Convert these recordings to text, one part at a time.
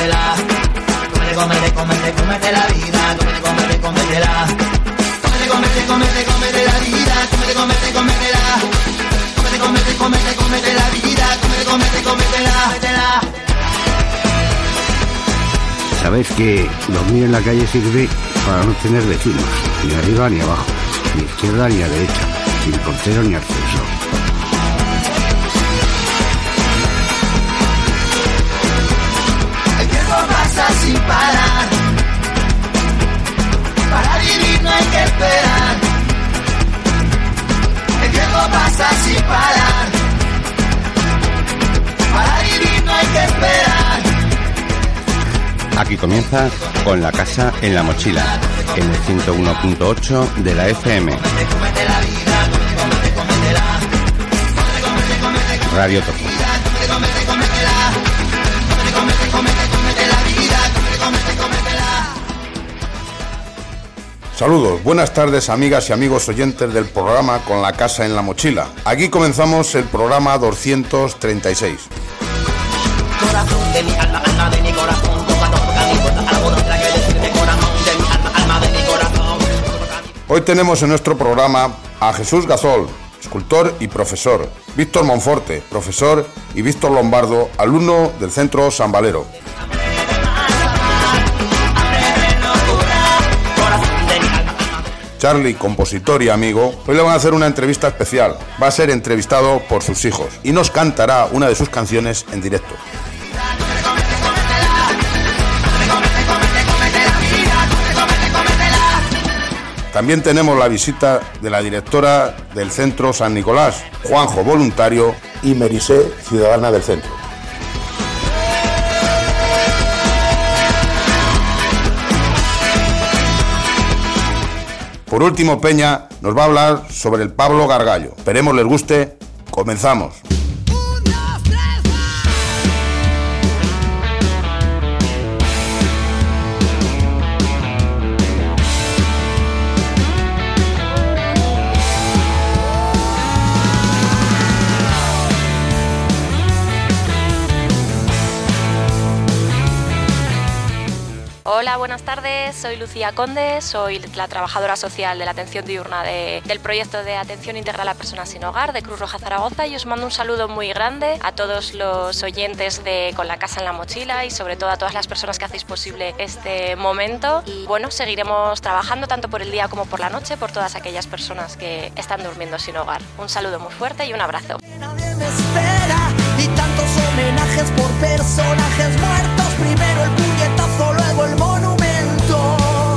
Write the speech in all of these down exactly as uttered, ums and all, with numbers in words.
cómetela. Cómete, cómete, cómete, cómete la vida. Cómete, cómete, cómetela. Cómete, cómete, cómete, cómete la vida. Cómete, cómete, cómetela. Cómete, cómete, cómete, cómete la vida. Cómete, cómete, cómetela, cómetela. Sabéis que dormir en la calle sirve para no tener vecinos, ni arriba ni abajo, ni izquierda ni a derecha, sin portero ni ascensor. El tiempo pasa sin parar. Para vivir no hay que esperar. El tiempo pasa sin parar. Para vivir no hay que esperar. Aquí comienza Con la casa en la mochila, en el ciento uno punto ocho de la F M. Radio Topo. Saludos, buenas tardes amigas y amigos oyentes del programa Con la casa en la mochila. Aquí comenzamos el programa doscientos treinta y seis. Corazón de mi alma, alma de mi corazón, toca, toca mi puerta, algo no trae que decirme, corazón de mi alma, alma de mi corazón. Hoy tenemos en nuestro programa a Jesús Gazol, escultor y profesor, Víctor Monforte, profesor, y Víctor Lombardo, alumno del Centro San Valero. Charlie, compositor y amigo, hoy le van a hacer una entrevista especial. Va a ser entrevistado por sus hijos y nos cantará una de sus canciones en directo. También tenemos la visita de la directora del Centro San Nicolás, Juanjo, voluntario, y Merisé, ciudadana del centro. Por último, Peña nos va a hablar sobre el Pablo Gargallo. Esperemos les guste. Comenzamos. Hola, buenas tardes, soy Lucía Conde, soy la trabajadora social de la atención diurna de, del proyecto de atención integral a personas sin hogar de Cruz Roja Zaragoza y os mando un saludo muy grande a todos los oyentes de Con la casa en la mochila y sobre todo a todas las personas que hacéis posible este momento. Y bueno, seguiremos trabajando tanto por el día como por la noche por todas aquellas personas que están durmiendo sin hogar. Un saludo muy fuerte y un abrazo. Nadie me espera y tantos homenajes por personajes muertos. Primero el puñetazo, luego el monumento.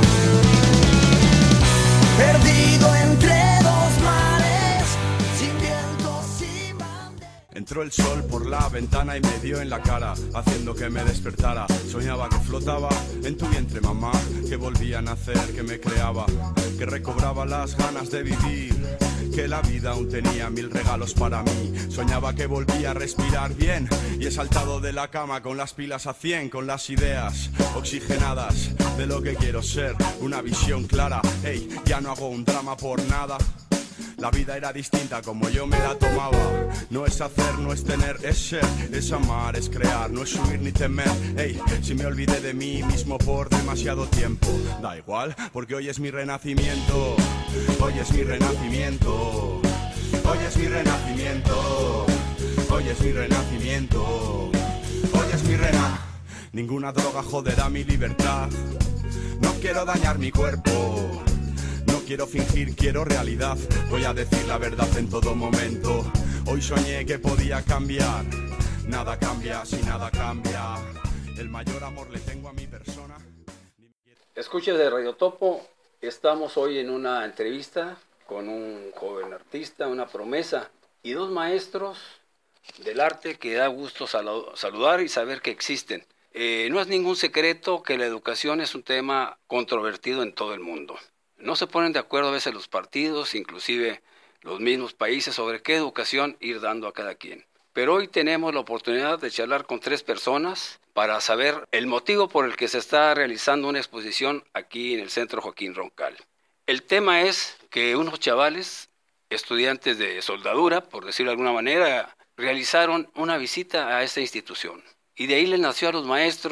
Perdido entre dos mares, sin viento, sin bandera. Entró el sol por la ventana y me dio en la cara, haciendo que me despertara. Soñaba que flotaba en tu vientre, mamá, que volvía a nacer, que me creaba, que recobraba las ganas de vivir, que la vida aún tenía mil regalos para mí. Soñaba que volvía a respirar bien y he saltado de la cama con las pilas a cien, con las ideas oxigenadas de lo que quiero ser, una visión clara. Hey, ya no hago un drama por nada. La vida era distinta como yo me la tomaba. No es hacer, no es tener, es ser, es amar, es crear, no es huir ni temer. Ey, si me olvidé de mí mismo por demasiado tiempo, da igual, porque hoy es mi renacimiento. Hoy es mi renacimiento. Hoy es mi renacimiento. Hoy es mi renacimiento. Hoy es mi rena. Ninguna droga joderá mi libertad. No quiero dañar mi cuerpo. No quiero fingir, quiero realidad. Voy a decir la verdad en todo momento. Hoy soñé que podía cambiar. Nada cambia si nada cambia. El mayor amor le tengo a mi persona. Escuches de Radio Topo. Estamos hoy en una entrevista con un joven artista, una promesa y dos maestros del arte que da gusto saludar y saber que existen. Eh, no es ningún secreto que la educación es un tema controvertido en todo el mundo. No se ponen de acuerdo a veces los partidos, inclusive los mismos países, sobre qué educación ir dando a cada quien. Pero hoy tenemos la oportunidad de charlar con tres personas para saber el motivo por el que se está realizando una exposición aquí en el Centro Joaquín Roncal. El tema es que unos chavales, estudiantes de soldadura, por decirlo de alguna manera, realizaron una visita a esta institución. Y de ahí les nació a los maestros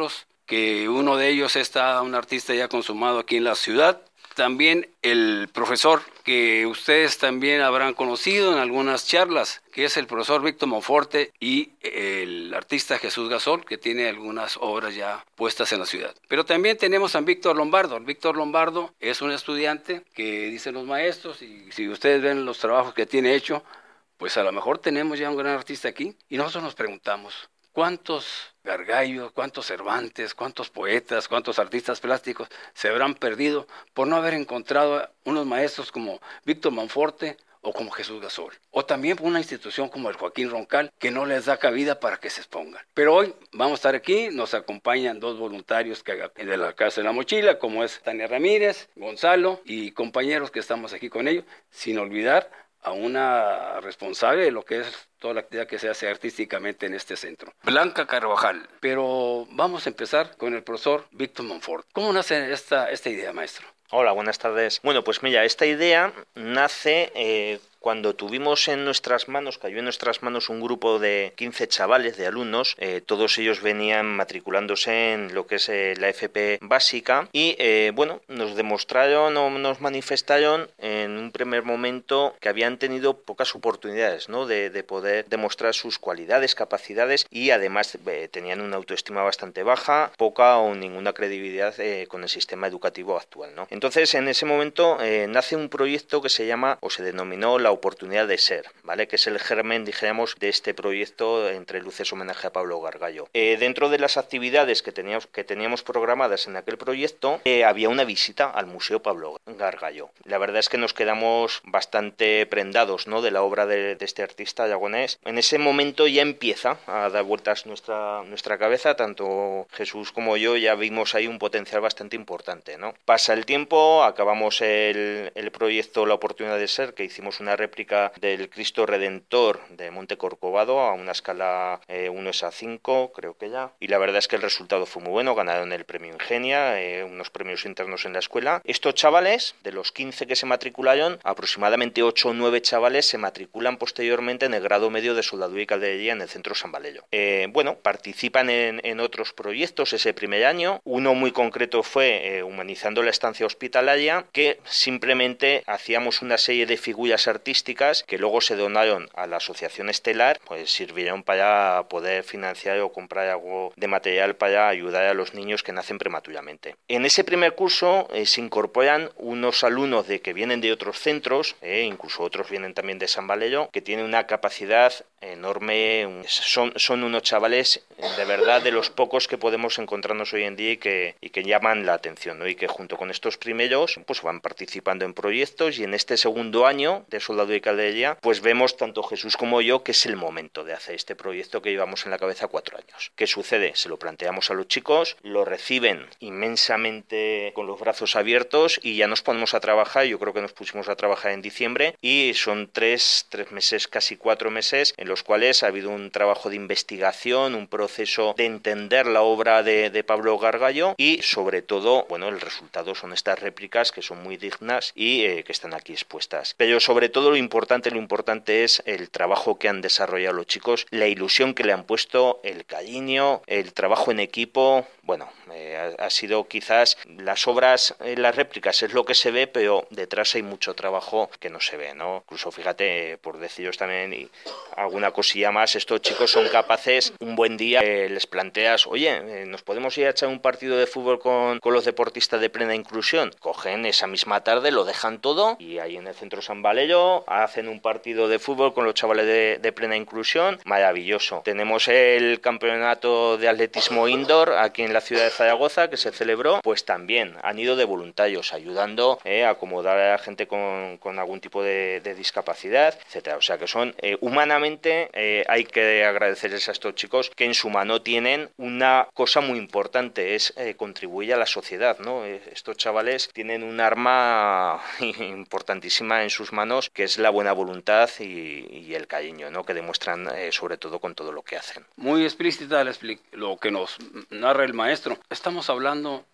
que uno de ellos está un artista ya consumado aquí en la ciudad. También el profesor que ustedes también habrán conocido en algunas charlas, que es el profesor Víctor Monforte, y el artista Jesús Gasol, que tiene algunas obras ya puestas en la ciudad. Pero también tenemos a Víctor Lombardo. Víctor Lombardo es un estudiante que dicen los maestros, y si ustedes ven los trabajos que tiene hecho, pues a lo mejor tenemos ya un gran artista aquí, y nosotros nos preguntamos, ¿cuántos Gargallos, cuántos Cervantes, cuántos poetas, cuántos artistas plásticos se habrán perdido por no haber encontrado unos maestros como Víctor Monforte o como Jesús Gasol? O también por una institución como el Joaquín Roncal, que no les da cabida para que se expongan. Pero hoy vamos a estar aquí, nos acompañan dos voluntarios que de la Casa de la Mochila, como es Tania Ramírez, Gonzalo y compañeros que estamos aquí con ellos, sin olvidar a una responsable de lo que es toda la actividad que se hace artísticamente en este centro, Blanca Carvajal. Pero vamos a empezar con el profesor Víctor Monfort. ¿Cómo nace esta, esta idea, maestro? Hola, buenas tardes. Bueno, pues mira, esta idea nace eh, cuando tuvimos en nuestras manos, cayó en nuestras manos un grupo de quince chavales, de alumnos, eh, todos ellos venían matriculándose en lo que es eh, la F P básica y, eh, bueno, nos demostraron o nos manifestaron en un primer momento que habían tenido pocas oportunidades, ¿no?, de, de poder demostrar sus cualidades, capacidades y además eh, tenían una autoestima bastante baja, poca o ninguna credibilidad eh, con el sistema educativo actual, ¿no? Entonces, en ese momento eh, nace un proyecto que se llama, o se denominó, La Oportunidad de Ser, ¿vale?, que es el germen, dijéramos, de este proyecto Entre Luces, homenaje a Pablo Gargallo. Eh, dentro de las actividades que teníamos, que teníamos programadas en aquel proyecto, eh, había una visita al Museo Pablo Gargallo. La verdad es que nos quedamos bastante prendados, ¿no?, de la obra de, de este artista aragonés. En ese momento ya empieza a dar vueltas nuestra, nuestra cabeza, tanto Jesús como yo ya vimos ahí un potencial bastante importante, ¿no? Pasa el tiempo, acabamos el, el proyecto La Oportunidad de Ser, que hicimos una réplica del Cristo Redentor de Monte Corcovado a una escala eh, uno es a cinco, creo que ya, y la verdad es que el resultado fue muy bueno, ganaron el premio Ingenia, eh, unos premios internos en la escuela. Estos chavales, de los quince que se matricularon, aproximadamente ocho o nueve chavales se matriculan posteriormente en el grado medio de soldadura y calderería en el Centro San Valello. Eh, bueno, participan en, en otros proyectos ese primer año. Uno muy concreto fue eh, Humanizando la Estancia Hospitalaria, que simplemente hacíamos una serie de figuras artísticas que luego se donaron a la Asociación Estelar, pues sirvieron para poder financiar o comprar algo de material para ayudar a los niños que nacen prematuramente. En ese primer curso eh, se incorporan unos alumnos de que vienen de otros centros, eh, incluso otros vienen también de San Valello, que tienen una capacidad enorme. Son, son unos chavales de verdad de los pocos que podemos encontrarnos hoy en día y que, y que llaman la atención, ¿no?, y que junto con estos primeros pues van participando en proyectos, y en este segundo año de soldadura y calderería pues vemos tanto Jesús como yo que es el momento de hacer este proyecto que llevamos en la cabeza cuatro años. ¿Qué sucede? Se lo planteamos a los chicos, lo reciben inmensamente con los brazos abiertos y ya nos ponemos a trabajar. Yo creo que nos pusimos a trabajar en diciembre y son tres, tres meses, casi cuatro meses en los cuales ha habido un trabajo de investigación, un proceso de entender la obra de, de Pablo Gargallo y sobre todo, bueno, el resultado son estas réplicas que son muy dignas y eh, que están aquí expuestas. Pero sobre todo lo importante, lo importante es el trabajo que han desarrollado los chicos, la ilusión que le han puesto, el cariño, el trabajo en equipo. Bueno, eh, ha, ha sido quizás las obras, eh, las réplicas es lo que se ve, pero detrás hay mucho trabajo que no se ve, ¿no? Incluso fíjate, por deciros también y alguna cosilla más, estos chicos son capaces, un buen día eh, les planteas, oye, eh, ¿nos podemos ir a echar un partido de fútbol con, con los deportistas de plena inclusión? Cogen esa misma tarde, lo dejan todo y ahí en el Centro San Valello hacen un partido de fútbol con los chavales de, de plena inclusión, maravilloso. Tenemos el campeonato de atletismo indoor aquí en la ciudad de Zaragoza que se celebró, pues también han ido de voluntarios ayudando eh, a acomodar a la gente con, con algún tipo de, de discapacidad, etcétera. O sea que son eh, humanamente eh, hay que agradecerles a estos chicos que en su mano tienen una cosa muy importante, es eh, contribuir a la sociedad, ¿no? Eh, estos chavales tienen un arma importantísima en sus manos que es la buena voluntad y, y el cariño, ¿no?, que demuestran eh, sobre todo con todo lo que hacen. Muy explícita lo que nos narra el maestro. Estamos hablando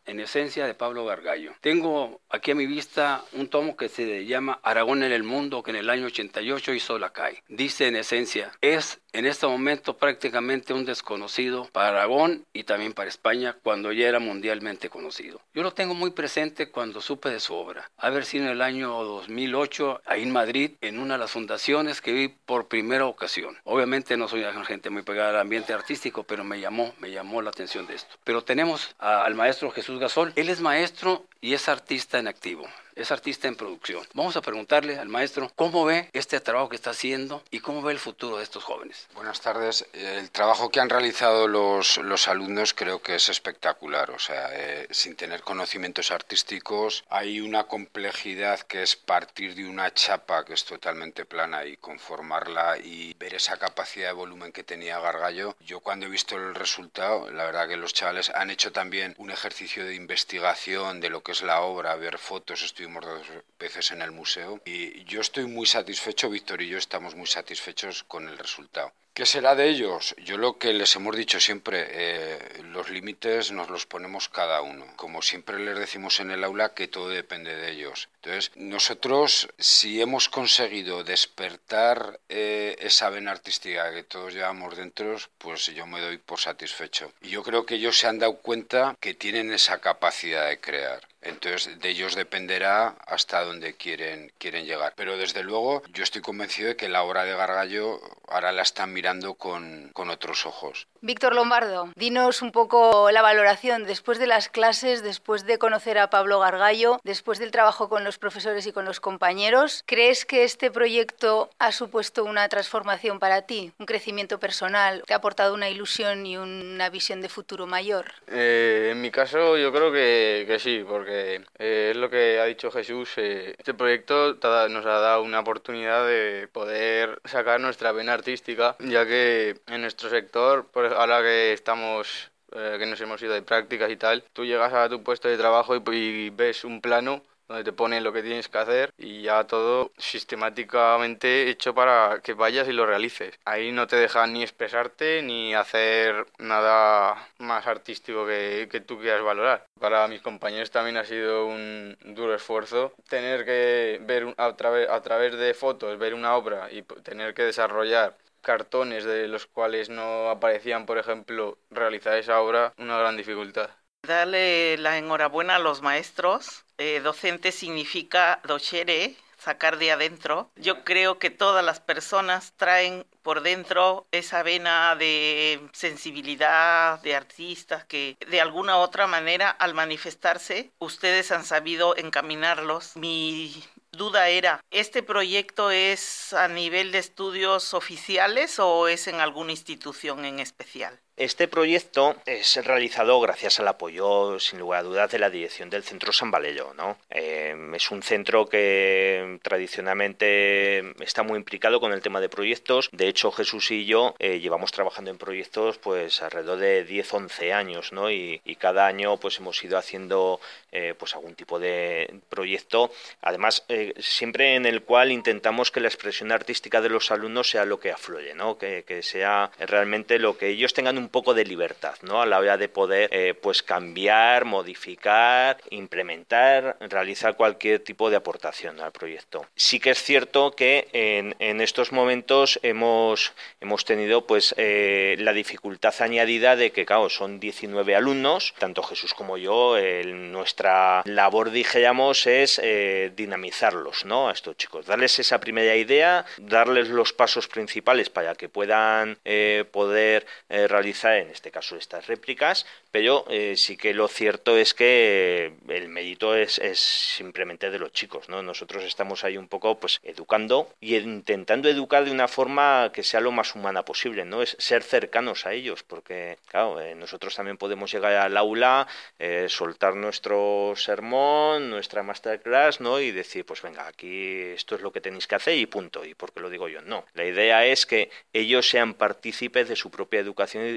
en esencia de Pablo Gargallo. Tengo aquí a mi vista un tomo que se llama Aragón en el mundo, que en el año ochenta y ocho hizo Lacay. Dice en esencia, es en este momento prácticamente un desconocido para Aragón y también para España cuando ya era mundialmente conocido. Yo lo tengo muy presente cuando supe de su obra. Haber sido en el año dos mil ocho, ahí en Madrid, en una de las fundaciones que vi por primera ocasión. Obviamente no soy una gente muy pegada al ambiente artístico, pero me llamó, me llamó la atención de esto. Pero tenemos a, al maestro Jesús Gasol. Él es maestro y es artista en activo. Es artista en producción. Vamos a preguntarle al maestro cómo ve este trabajo que está haciendo y cómo ve el futuro de estos jóvenes. Buenas tardes. El trabajo que han realizado los, los alumnos creo que es espectacular. O sea, eh, sin tener conocimientos artísticos, hay una complejidad que es partir de una chapa que es totalmente plana y conformarla y ver esa capacidad de volumen que tenía Gargallo. Yo cuando he visto el resultado, la verdad que los chavales han hecho también un ejercicio de investigación de lo que es la obra, ver fotos, estoy dos veces en el museo y yo estoy muy satisfecho, Víctor y yo estamos muy satisfechos con el resultado. ¿Qué será de ellos? Yo lo que les hemos dicho siempre, eh, los límites nos los ponemos cada uno. Como siempre les decimos en el aula que todo depende de ellos. Entonces, nosotros si hemos conseguido despertar eh, esa vena artística que todos llevamos dentro, pues yo me doy por satisfecho. Y yo creo que ellos se han dado cuenta que tienen esa capacidad de crear. Entonces, de ellos dependerá hasta dónde quieren, quieren llegar. Pero desde luego, yo estoy convencido de que la obra de Gargallo ahora la están mirando con, con otros ojos. Víctor Lombardo, dinos un poco la valoración después de las clases, después de conocer a Pablo Gargallo, después del trabajo con los profesores y con los compañeros. ¿Crees que este proyecto ha supuesto una transformación para ti, un crecimiento personal, te ha aportado una ilusión y una visión de futuro mayor? Eh, en mi caso yo creo que, que sí, porque eh, es lo que ha dicho Jesús. Eh, este proyecto nos ha dado una oportunidad de poder sacar nuestra vena artística, ya que en nuestro sector, por ahora que estamos, eh, que nos hemos ido de prácticas y tal, tú llegas a tu puesto de trabajo y, y ves un plano donde te ponen lo que tienes que hacer y ya todo sistemáticamente hecho para que vayas y lo realices. Ahí no te dejan ni expresarte ni hacer nada más artístico que, que tú quieras valorar. Para mis compañeros también ha sido un duro esfuerzo tener que ver a través, a través de fotos, ver una obra y tener que desarrollar cartones de los cuales no aparecían, por ejemplo, realizar esa obra, una gran dificultad. Darle la enhorabuena a los maestros. Eh, docente significa docere, sacar de adentro. Yo creo que todas las personas traen por dentro esa vena de sensibilidad, de artistas, que de alguna u otra manera al manifestarse, ustedes han sabido encaminarlos. Mi duda era, ¿este proyecto es a nivel de estudios oficiales o es en alguna institución en especial? Este proyecto es realizado gracias al apoyo, sin lugar a dudas, de la dirección del Centro San Vallejo, ¿no? Eh, es un centro que tradicionalmente está muy implicado con el tema de proyectos. De hecho, Jesús y yo eh, llevamos trabajando en proyectos pues alrededor de diez a once años, ¿no? Y, y cada año pues hemos ido haciendo eh, pues algún tipo de proyecto. Además, eh, siempre en el cual intentamos que la expresión artística de los alumnos sea lo que afluye, ¿no? Que, que sea realmente lo que ellos tengan un un poco de libertad, ¿no? A la hora de poder eh, pues cambiar, modificar, implementar, realizar cualquier tipo de aportación al proyecto. Sí que es cierto que en, en estos momentos hemos, hemos tenido pues eh, la dificultad añadida de que, claro, son diecinueve alumnos, tanto Jesús como yo, eh, nuestra labor, dijéramos, es eh, dinamizarlos, ¿no? A estos chicos, darles esa primera idea, darles los pasos principales para que puedan eh, poder eh, realizar en este caso estas réplicas, pero eh, sí que lo cierto es que el mérito es, es simplemente de los chicos, ¿no? Nosotros estamos ahí un poco pues educando y intentando educar de una forma que sea lo más humana posible, ¿no? Es ser cercanos a ellos, porque claro, eh, nosotros también podemos llegar al aula, eh, soltar nuestro sermón, nuestra masterclass, ¿no? Y decir, pues venga, aquí esto es lo que tenéis que hacer y punto. ¿Y por qué lo digo yo? No. La idea es que ellos sean partícipes de su propia educación y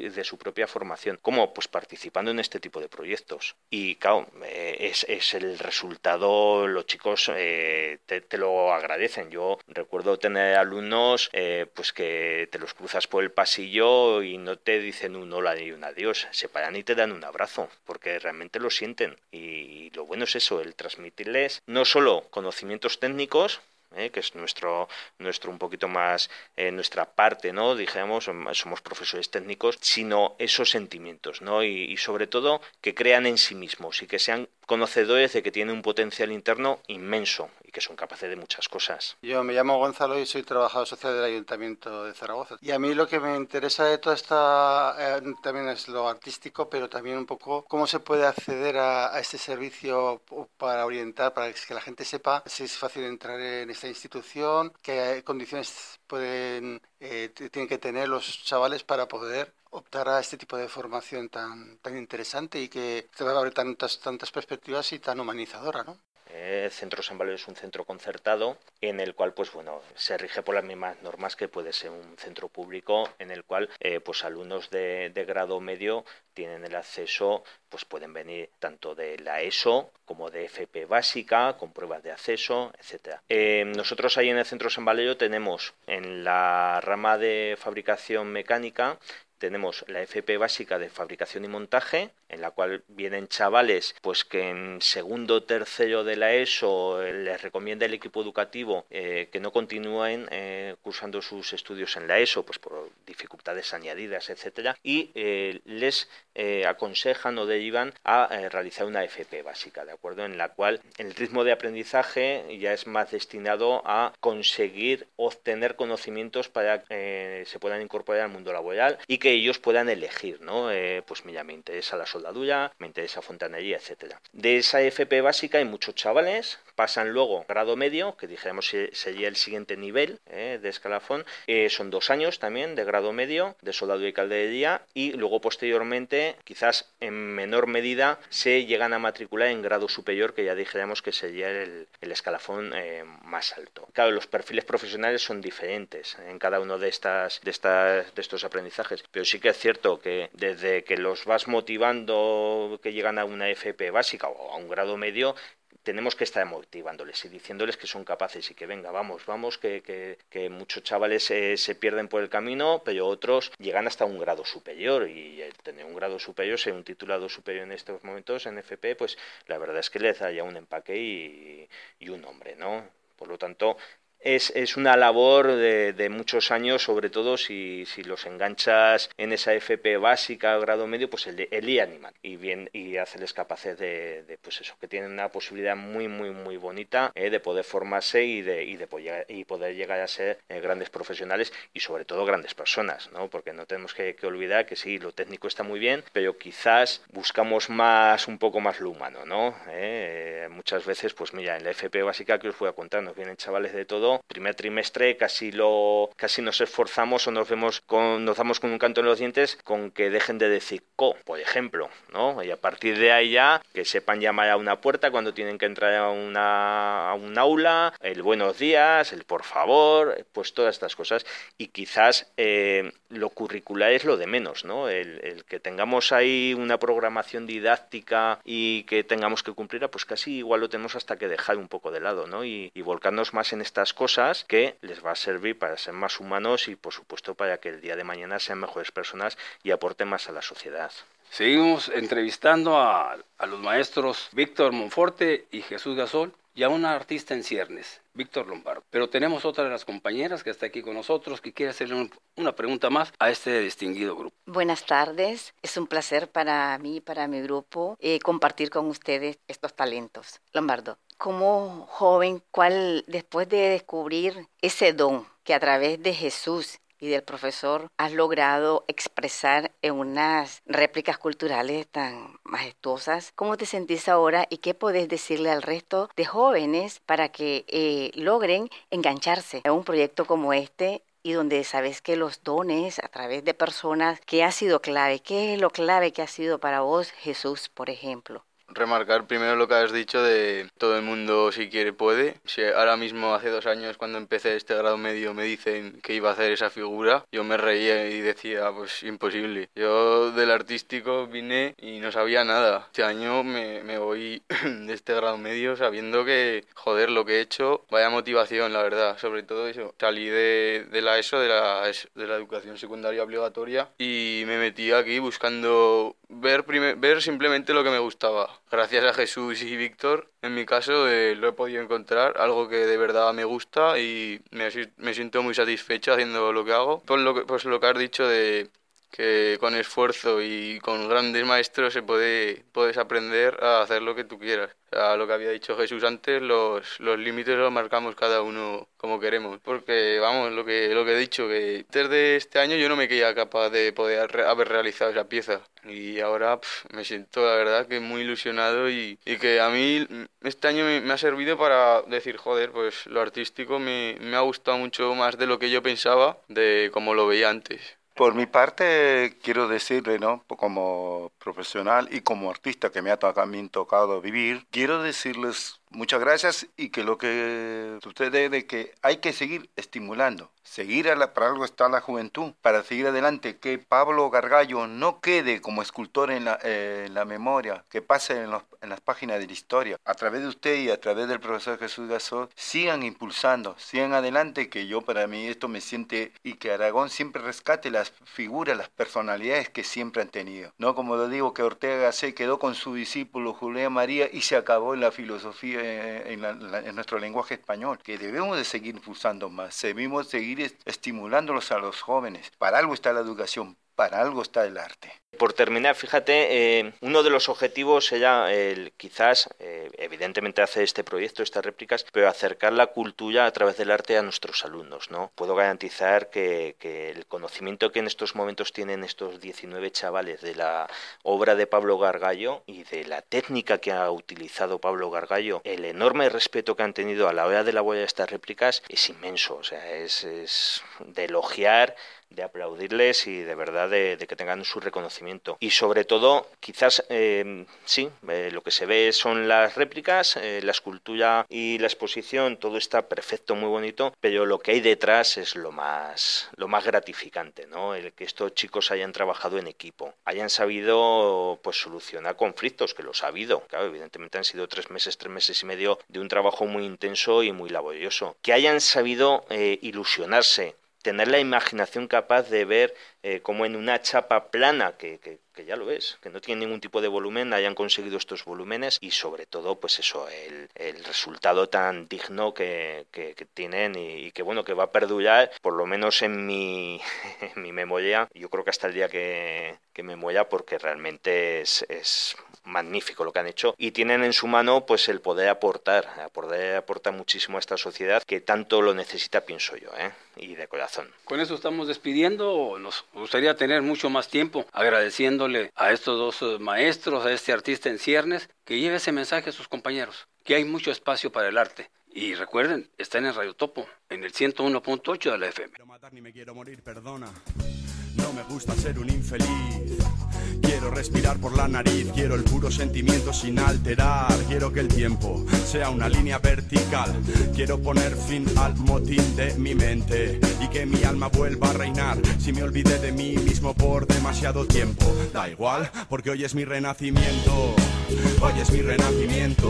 de su propia formación. ¿Cómo? Pues participando en este tipo de proyectos. Y claro, eh, es, es el resultado, los chicos eh, te, te lo agradecen. Yo recuerdo tener alumnos eh, pues que te los cruzas por el pasillo y no te dicen un hola ni un adiós, se paran y te dan un abrazo, porque realmente lo sienten. Y lo bueno es eso, el transmitirles no solo conocimientos técnicos, Eh, que es nuestro nuestro un poquito más eh, nuestra parte, ¿no? Dijéramos, somos profesores técnicos, sino esos sentimientos, ¿no? Y, y sobre todo que crean en sí mismos y que sean conocedores de que tienen un potencial interno inmenso y que son capaces de muchas cosas. Yo me llamo Gonzalo y soy trabajador social del Ayuntamiento de Zaragoza. Y a mí lo que me interesa de toda esta eh, también es lo artístico, pero también un poco cómo se puede acceder a, a este servicio para orientar, para que la gente sepa si es fácil entrar en esta institución, qué condiciones pueden eh, tienen que tener los chavales para poder optar a este tipo de formación tan tan interesante y que te va a abrir tantas tantas perspectivas y tan humanizadora, ¿no? El Centro San Valerio es un centro concertado en el cual pues bueno se rige por las mismas normas que puede ser un centro público, en el cual eh, pues alumnos de, de grado medio tienen el acceso, pues pueden venir tanto de la ESO como de F P básica con pruebas de acceso, etcétera. Eh, nosotros ahí en el Centro San Valerio tenemos en la rama de fabricación mecánica tenemos la F P básica de fabricación y montaje, en la cual vienen chavales pues que en segundo o tercero de la ESO les recomienda el equipo educativo eh, que no continúen eh, cursando sus estudios en la ESO, pues por dificultades añadidas, etcétera, y eh, les eh, aconsejan o derivan a eh, realizar una F P básica, ¿de acuerdo? En la cual el ritmo de aprendizaje ya es más destinado a conseguir obtener conocimientos para que eh, se puedan incorporar al mundo laboral y que ellos puedan elegir, ¿no? Eh, pues mira, me interesa la soldadura, me interesa fontanería, etcétera. De esa F P básica hay muchos chavales, pasan luego grado medio, que dijéramos sería el siguiente nivel eh, de escalafón, eh, son dos años también de grado medio, de soldadura y calderería, y luego posteriormente, quizás en menor medida, se llegan a matricular en grado superior, que ya dijéramos que sería el, el escalafón eh, más alto. Claro, los perfiles profesionales son diferentes en cada uno de, estas, de, estas, de estos aprendizajes, pero sí que es cierto que desde que los vas motivando que llegan a una F P básica o a un grado medio, tenemos que estar motivándoles y diciéndoles que son capaces y que venga, vamos, vamos, que, que, que muchos chavales eh, se pierden por el camino, pero otros llegan hasta un grado superior, y el tener un grado superior, ser un titulado superior en estos momentos en F P, pues la verdad es que les da ya un empaque y, y un nombre, ¿no? Por lo tanto, Es, es una labor de, de muchos años, sobre todo si, si los enganchas en esa F P básica o grado medio, pues el, el ir animando y bien y hacerles capaces de, de pues eso, que tienen una posibilidad muy muy muy bonita eh, de poder formarse y de, y de poder, y poder llegar a ser eh, grandes profesionales y sobre todo grandes personas, ¿no? Porque no tenemos que, que olvidar que sí, lo técnico está muy bien, pero quizás buscamos más, un poco más lo humano, ¿no? Eh, muchas veces, pues mira, en la F P básica que os voy a contar, nos vienen chavales de todo. Primer trimestre casi lo casi nos esforzamos o nos vemos con, nos damos con un canto en los dientes con que dejen de decir co, por ejemplo, ¿no? Y a partir de ahí ya que sepan llamar a una puerta cuando tienen que entrar a una a un aula, el buenos días, el por favor, pues todas estas cosas. Y quizás eh, lo curricular es lo de menos, ¿no? El, el que tengamos ahí una programación didáctica y que tengamos que cumplirla, pues casi igual lo tenemos hasta que dejar un poco de lado, ¿no? Y, y volcarnos más en estas cosas que les va a servir para ser más humanos y, por supuesto, para que el día de mañana sean mejores personas y aporten más a la sociedad. Seguimos entrevistando a, a los maestros Víctor Monforte y Jesús Gasol y a una artista en ciernes, Víctor Lombardo. Pero tenemos otra de las compañeras que está aquí con nosotros que quiere hacerle un, una pregunta más a este distinguido grupo. Buenas tardes, es un placer para mí y para mi grupo eh, compartir con ustedes estos talentos. Lombardo, como joven, ¿cuál, después de descubrir ese don que a través de Jesús y del profesor has logrado expresar en unas réplicas culturales tan majestuosas, cómo te sentís ahora y qué podés decirle al resto de jóvenes para que eh, logren engancharse a un proyecto como este y donde sabes que los dones a través de personas que ha sido clave? ¿Qué es lo clave que ha sido para vos, Jesús, por ejemplo? remarcar primero lo que has dicho de todo el mundo si quiere puede. Si ahora mismo hace dos años cuando empecé este grado medio me dicen que iba a hacer esa figura, yo me reía y decía pues imposible. Yo del artístico vine y no sabía nada. Este año me, me voy de este grado medio sabiendo que joder lo que he hecho, vaya motivación la verdad, sobre todo eso. Salí de, de la ESO, de la, de la educación secundaria obligatoria y me metí aquí buscando ver, primer, ver simplemente lo que me gustaba. Gracias a Jesús y Víctor, en mi caso, eh, lo he podido encontrar, algo que de verdad me gusta y me, me siento muy satisfecho haciendo lo que hago. Pues lo que, pues lo que has dicho de que con esfuerzo y con grandes maestros se puede puedes aprender a hacer lo que tú quieras. O sea, lo que había dicho Jesús antes, los, los límites los marcamos cada uno como queremos. Porque, vamos, lo que, lo que he dicho, que antes de este año yo no me creía capaz de poder haber realizado esa pieza. Y ahora pff, me siento, la verdad, que muy ilusionado y, y que a mí este año me, me ha servido para decir, joder, pues lo artístico me, me ha gustado mucho más de lo que yo pensaba, de cómo lo veía antes. Por mi parte, quiero decirle, ¿no? Como profesional y como artista que me ha también tocado vivir, quiero decirles muchas gracias y que lo que sucede es de que hay que seguir estimulando, seguir a la, para algo está la juventud, para seguir adelante, que Pablo Gargallo no quede como escultor en la, eh, en la memoria, que pase en, los, en las páginas de la historia. A través de usted y a través del profesor Jesús Gasol, sigan impulsando, sigan adelante, que yo para mí esto me siente, y que Aragón siempre rescate las figuras, las personalidades que siempre han tenido. No como lo digo, que Ortega se quedó con su discípulo Julián María y se acabó en la filosofía, en, la, en nuestro lenguaje español, que debemos de seguir impulsando más, debemos seguir estimulándolos a los jóvenes. Para algo está la educación, para algo está el arte. Por terminar, fíjate, eh, uno de los objetivos era el, quizás, eh, evidentemente hacer este proyecto, estas réplicas, pero acercar la cultura a través del arte a nuestros alumnos, ¿no? Puedo garantizar que, que el conocimiento que en estos momentos tienen estos diecinueve chavales de la obra de Pablo Gargallo y de la técnica que ha utilizado Pablo Gargallo, el enorme respeto que han tenido a la hora de elaborar estas réplicas es inmenso, o sea, es, es de elogiar, de aplaudirles y de verdad de, de que tengan su reconocimiento. Y sobre todo, quizás, eh, sí, eh, lo que se ve son las réplicas, eh, la escultura y la exposición, todo está perfecto, muy bonito, pero lo que hay detrás es lo más, lo más gratificante, ¿no? El que estos chicos hayan trabajado en equipo, hayan sabido pues solucionar conflictos, que los ha habido. Claro, evidentemente han sido tres meses, tres meses y medio de un trabajo muy intenso y muy laborioso. Que hayan sabido eh, ilusionarse, tener la imaginación capaz de ver eh, cómo en una chapa plana, que, que, que ya lo ves, que no tiene ningún tipo de volumen, hayan conseguido estos volúmenes y sobre todo, pues eso, el, el resultado tan digno que, que, que tienen y, y que bueno, que va a perdurar, por lo menos en mi, en mi memoria, yo creo que hasta el día que, que me muera, porque realmente es, es magnífico lo que han hecho y tienen en su mano pues el poder aportar, poder aportar muchísimo a esta sociedad que tanto lo necesita, pienso yo, ¿eh? Y de corazón. Con eso estamos despidiendo. Nos gustaría tener mucho más tiempo agradeciéndole a estos dos maestros, a este artista en ciernes, que lleve ese mensaje a sus compañeros, que hay mucho espacio para el arte. Y recuerden, están en Radio Topo, en el ciento uno punto ocho de la F M. Quiero matar ni me quiero morir, perdona. No me gusta ser un infeliz. Quiero respirar por la nariz, quiero el puro sentimiento sin alterar. Quiero que el tiempo sea una línea vertical. Quiero poner fin al motín de mi mente y que mi alma vuelva a reinar. Si me olvidé de mí mismo por demasiado tiempo, da igual, porque hoy es mi renacimiento. Hoy es mi renacimiento.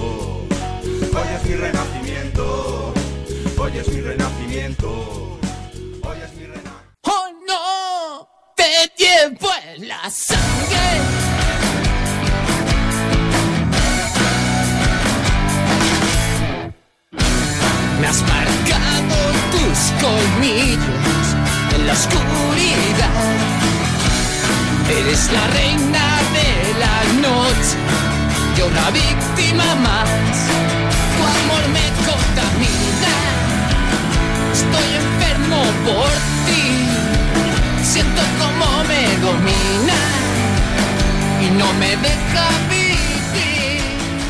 Hoy es mi renacimiento. Hoy es mi renacimiento. Hoy es mi renacimiento. ¡Oh no! ¡Te llevo en la sangre! Me has marcado tus colmillos en la oscuridad. Eres la reina de la noche, yo una víctima más. Tu amor me contamina, estoy enfermo por ti. Siento como me domina y no me deja vivir.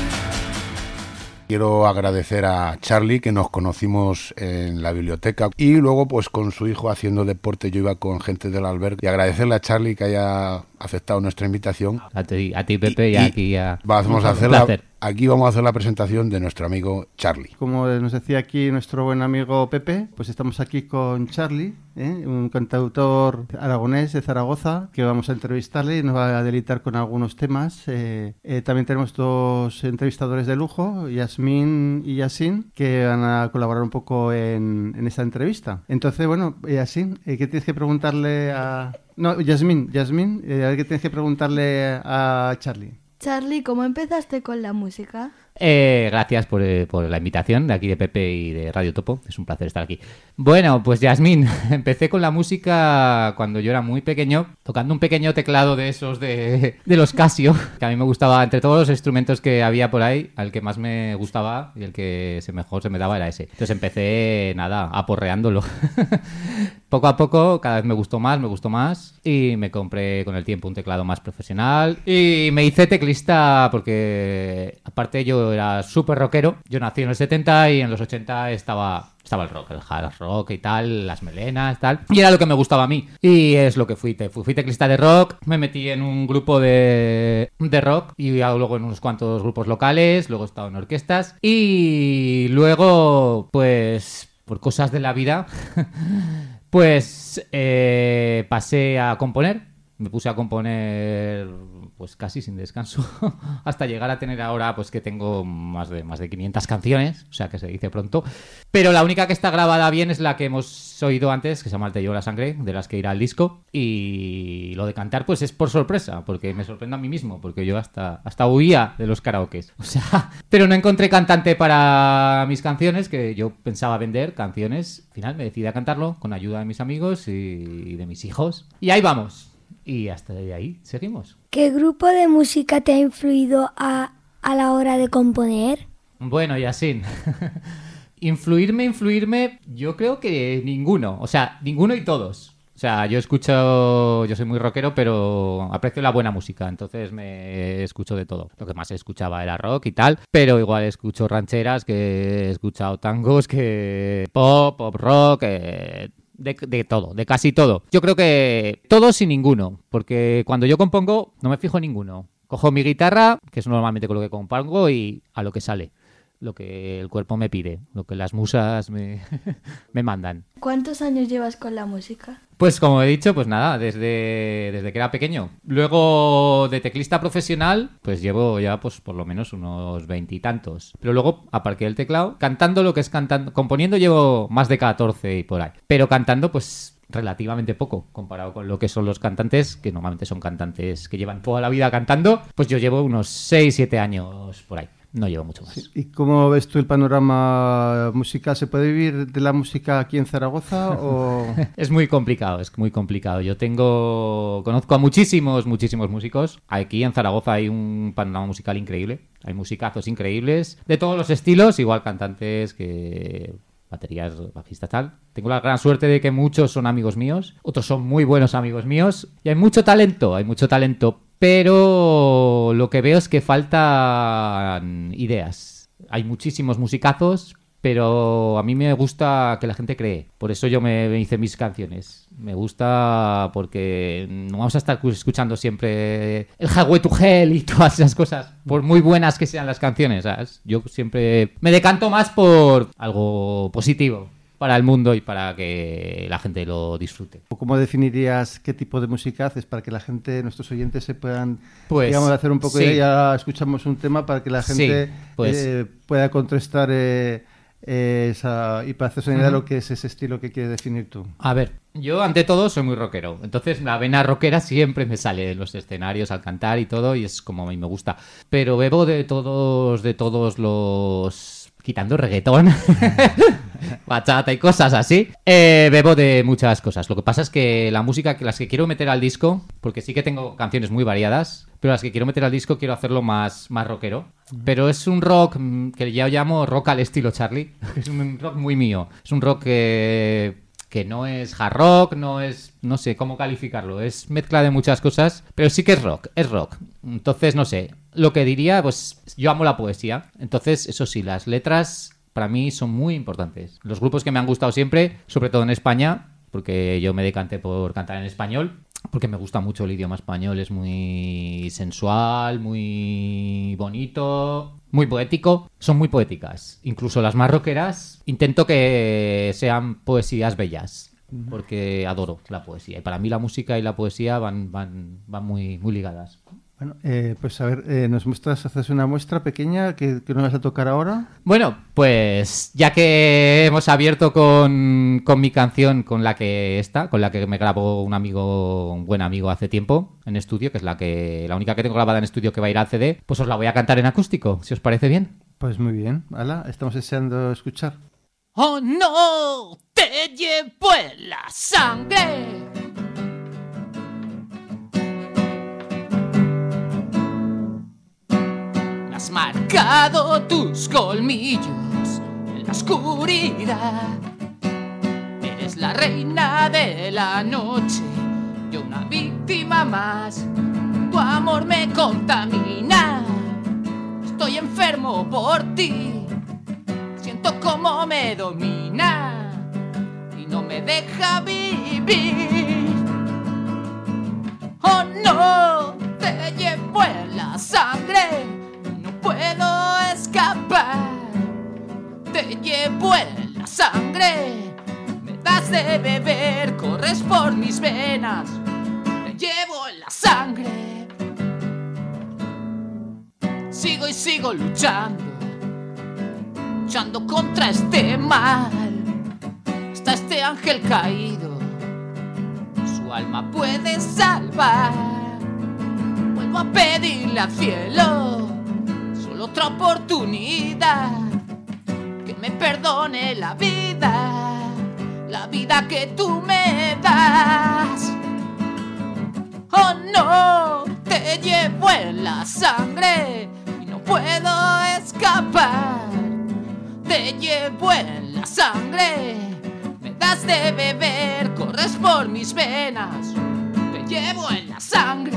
Quiero agradecer a Charlie, que nos conocimos en la biblioteca y luego pues con su hijo haciendo deporte, yo iba con gente del albergue, y agradecerle a Charlie que haya aceptado nuestra invitación. A ti, a ti Pepe, y, y aquí a... Vamos a hacer la, aquí vamos a hacer la presentación de nuestro amigo Charlie. Como nos decía aquí nuestro buen amigo Pepe, pues estamos aquí con Charlie, ¿eh? un cantautor aragonés de Zaragoza, que vamos a entrevistarle y nos va a deleitar con algunos temas. Eh, eh, también tenemos dos entrevistadores de lujo, Yasmín y Yasin, que van a colaborar un poco en, en esta entrevista. Entonces, bueno, Yasin, eh, ¿qué tienes que preguntarle a...? No, Yasmín, Yasmín, eh, a ver qué tienes que preguntarle a Charlie. Charlie, ¿cómo empezaste con la música? Eh, gracias por, eh, por la invitación de aquí de Pepe y de Radio Topo. Es un placer estar aquí. Bueno, pues Yasmín, empecé con la música cuando yo era muy pequeño, tocando un pequeño teclado de esos de, de los Casio, que a mí me gustaba, entre todos los instrumentos que había por ahí, al que más me gustaba y el que se mejor se me daba era ese. Entonces empecé, nada, aporreándolo. Poco a poco, cada vez me gustó más, me gustó más, y me compré con el tiempo un teclado más profesional y me hice teclista porque, aparte, yo era súper rockero. Yo nací en el setenta y en los ochenta estaba, estaba el rock, el hard rock y tal, las melenas, tal. Y era lo que me gustaba a mí. Y es lo que fui. Te, fui, fui teclista de rock, me metí en un grupo de, de rock y luego en unos cuantos grupos locales, luego he estado en orquestas y luego, pues, por cosas de la vida, pues eh, pasé a componer. Me puse a componer pues casi sin descanso hasta llegar a tener ahora pues que tengo más de más de quinientas canciones, o sea que se dice pronto. Pero la única que está grabada bien es la que hemos oído antes, que se llama El te llevo la sangre, de las que irá al disco. Y lo de cantar pues es por sorpresa, porque me sorprendo a mí mismo, porque yo hasta, hasta huía de los karaokes. O sea, pero no encontré cantante para mis canciones, que yo pensaba vender canciones. Al final me decidí a cantarlo con ayuda de mis amigos y de mis hijos. Y ahí vamos. Y hasta de ahí seguimos. ¿Qué grupo de música te ha influido a, a la hora de componer? Bueno, Yasin, influirme, influirme, yo creo que ninguno. O sea, ninguno y todos. O sea, yo escucho, yo soy muy rockero, pero aprecio la buena música, entonces me escucho de todo. Lo que más escuchaba era rock y tal, pero igual escucho rancheras, que he escuchado tangos, que pop, pop rock, eh... De, de todo, de casi todo. Yo creo que todos y ninguno, porque cuando yo compongo no me fijo en ninguno. Cojo mi guitarra, que es normalmente con lo que compongo, y a lo que sale, lo que el cuerpo me pide, lo que las musas me, me mandan. ¿Cuántos años llevas con la música? Pues como he dicho, pues nada, desde, desde que era pequeño. Luego de teclista profesional, pues llevo ya pues por lo menos unos veintitantos. Pero luego aparqué el teclado, cantando lo que es cantando, componiendo llevo más de catorce y por ahí. Pero cantando pues relativamente poco, comparado con lo que son los cantantes, que normalmente son cantantes que llevan toda la vida cantando, pues yo llevo unos seis siete años por ahí. No llevo mucho más. Sí. ¿Y cómo ves tú el panorama musical? ¿Se puede vivir de la música aquí en Zaragoza? O... Es muy complicado, es muy complicado. Yo tengo, conozco a muchísimos, muchísimos músicos. Aquí en Zaragoza hay un panorama musical increíble. Hay musicazos increíbles de todos los estilos, igual cantantes que... baterías, bajistas, tal. Tengo la gran suerte de que muchos son amigos míos, otros son muy buenos amigos míos, y hay mucho talento, hay mucho talento, pero lo que veo es que faltan ideas. Hay muchísimos musicazos, pero a mí me gusta que la gente cree. Por eso yo me, me hice mis canciones. Me gusta porque no vamos a estar escuchando siempre el Highway to Hell y todas esas cosas, por muy buenas que sean las canciones, ¿sabes? Yo siempre me decanto más por algo positivo para el mundo y para que la gente lo disfrute. ¿Cómo definirías qué tipo de música haces para que la gente, nuestros oyentes, se puedan, pues, digamos, hacer un poco sí. de... Ya escuchamos un tema para que la gente sí, pues, eh, pueda contrastar eh, eh, esa, y para hacerse una idea de lo que es ese estilo que quieres definir tú. A ver, yo ante todo soy muy rockero, entonces la vena rockera siempre me sale en los escenarios al cantar y todo, y es como a mí me gusta. Pero bebo de todos, de todos los... quitando reggaetón, bachata y cosas así, eh, bebo de muchas cosas. Lo que pasa es que la música, que las que quiero meter al disco, porque sí que tengo canciones muy variadas, pero las que quiero meter al disco quiero hacerlo más, más rockero. Pero es un rock que ya llamo rock al estilo Charlie. Es un rock muy mío. Es un rock que... que no es hard rock, no es... no sé cómo calificarlo. Es mezcla de muchas cosas, pero sí que es rock, es rock. Entonces, no sé, lo que diría, pues yo amo la poesía. Entonces, eso sí, las letras para mí son muy importantes. Los grupos que me han gustado siempre, sobre todo en España, porque yo me decanté por cantar en español, porque me gusta mucho el idioma español, es muy sensual, muy bonito, muy poético. Son muy poéticas. Incluso las más rockeras intento que sean poesías bellas, porque adoro la poesía. Y para mí la música y la poesía van, van, van muy, muy ligadas. Bueno, eh, pues a ver, eh, ¿nos muestras, haces una muestra pequeña que, que nos vas a tocar ahora? Bueno, pues ya que hemos abierto con, con mi canción, con la que está, con la que me grabó un amigo, un buen amigo hace tiempo en estudio, que es la que la única que tengo grabada en estudio que va a ir al C D, pues os la voy a cantar en acústico, si os parece bien. Pues muy bien, hala, estamos deseando escuchar. Oh no, te llevo en la sangre. Has marcado tus colmillos en la oscuridad. Eres la reina de la noche, yo una víctima más. Tu amor me contamina, estoy enfermo por ti. Siento cómo me domina y no me deja vivir. Oh no, te llevo en la sangre. Puedo escapar, te llevo en la sangre, me das de beber, corres por mis venas, te llevo en la sangre. Sigo y sigo luchando, luchando contra este mal, hasta este ángel caído, su alma puede salvar. Vuelvo a pedirle al cielo otra oportunidad, que me perdone la vida, la vida que tú me das. Oh no, te llevo en la sangre y no puedo escapar. Te llevo en la sangre, me das de beber, corres por mis venas. Te llevo en la sangre.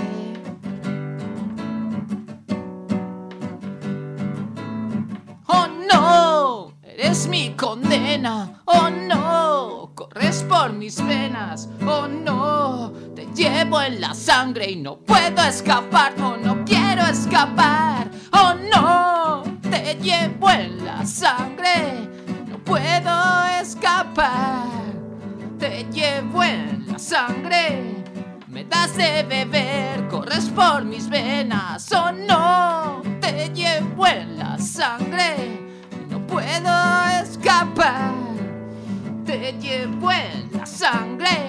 Oh no, eres mi condena. Oh no, corres por mis venas. Oh no, te llevo en la sangre y no puedo escapar. No, no quiero escapar. Oh no, te llevo en la sangre, no puedo escapar. Te llevo en la sangre, me das de beber, corres por mis venas. Oh no, te llevo en la sangre, no puedo escapar. Te llevo en la sangre.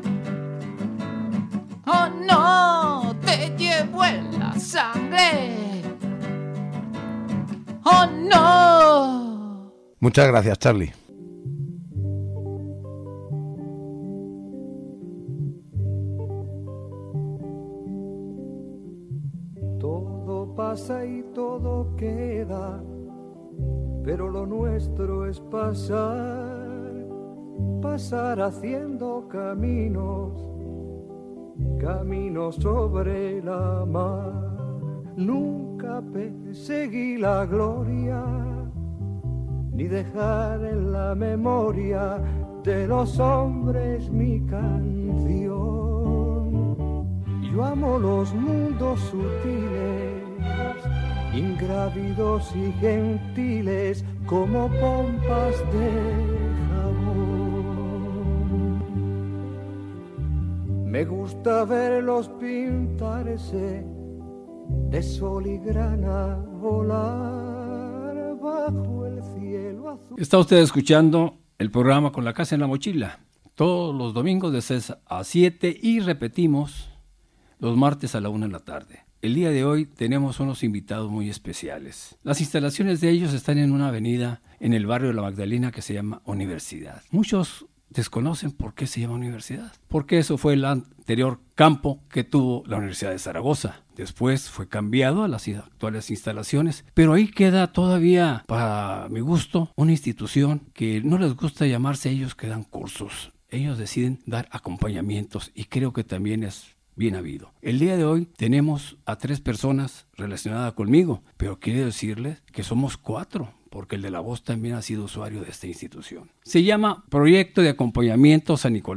Oh no, te llevo en la sangre. Oh no. Muchas gracias, Charlie. Pasa y todo queda, pero lo nuestro es pasar, pasar haciendo caminos, caminos sobre la mar. Nunca perseguí la gloria, ni dejar en la memoria de los hombres mi canción. Yo amo los mundos sutiles, ingrávidos y gentiles, como pompas de jabón. Me gusta verlos pintarse de sol y grana, volar bajo el cielo azul. Está usted escuchando el programa Con la Casa en la Mochila, todos los domingos de seis a siete y repetimos los martes a la una de la tarde. El día de hoy tenemos unos invitados muy especiales. Las instalaciones de ellos están en una avenida en el barrio de La Magdalena que se llama Universidad. Muchos desconocen por qué se llama Universidad, porque eso fue el anterior campo que tuvo la Universidad de Zaragoza. Después fue cambiado a las actuales instalaciones, pero ahí queda todavía, para mi gusto, una institución que no les gusta llamarse ellos que dan cursos. Ellos deciden dar acompañamientos y creo que también es bien habido. El día de hoy tenemos a tres personas relacionadas conmigo, pero quiero decirles que somos cuatro, porque el de la voz también ha sido usuario de esta institución. Se llama Proyecto de Acompañamiento San Nicolás.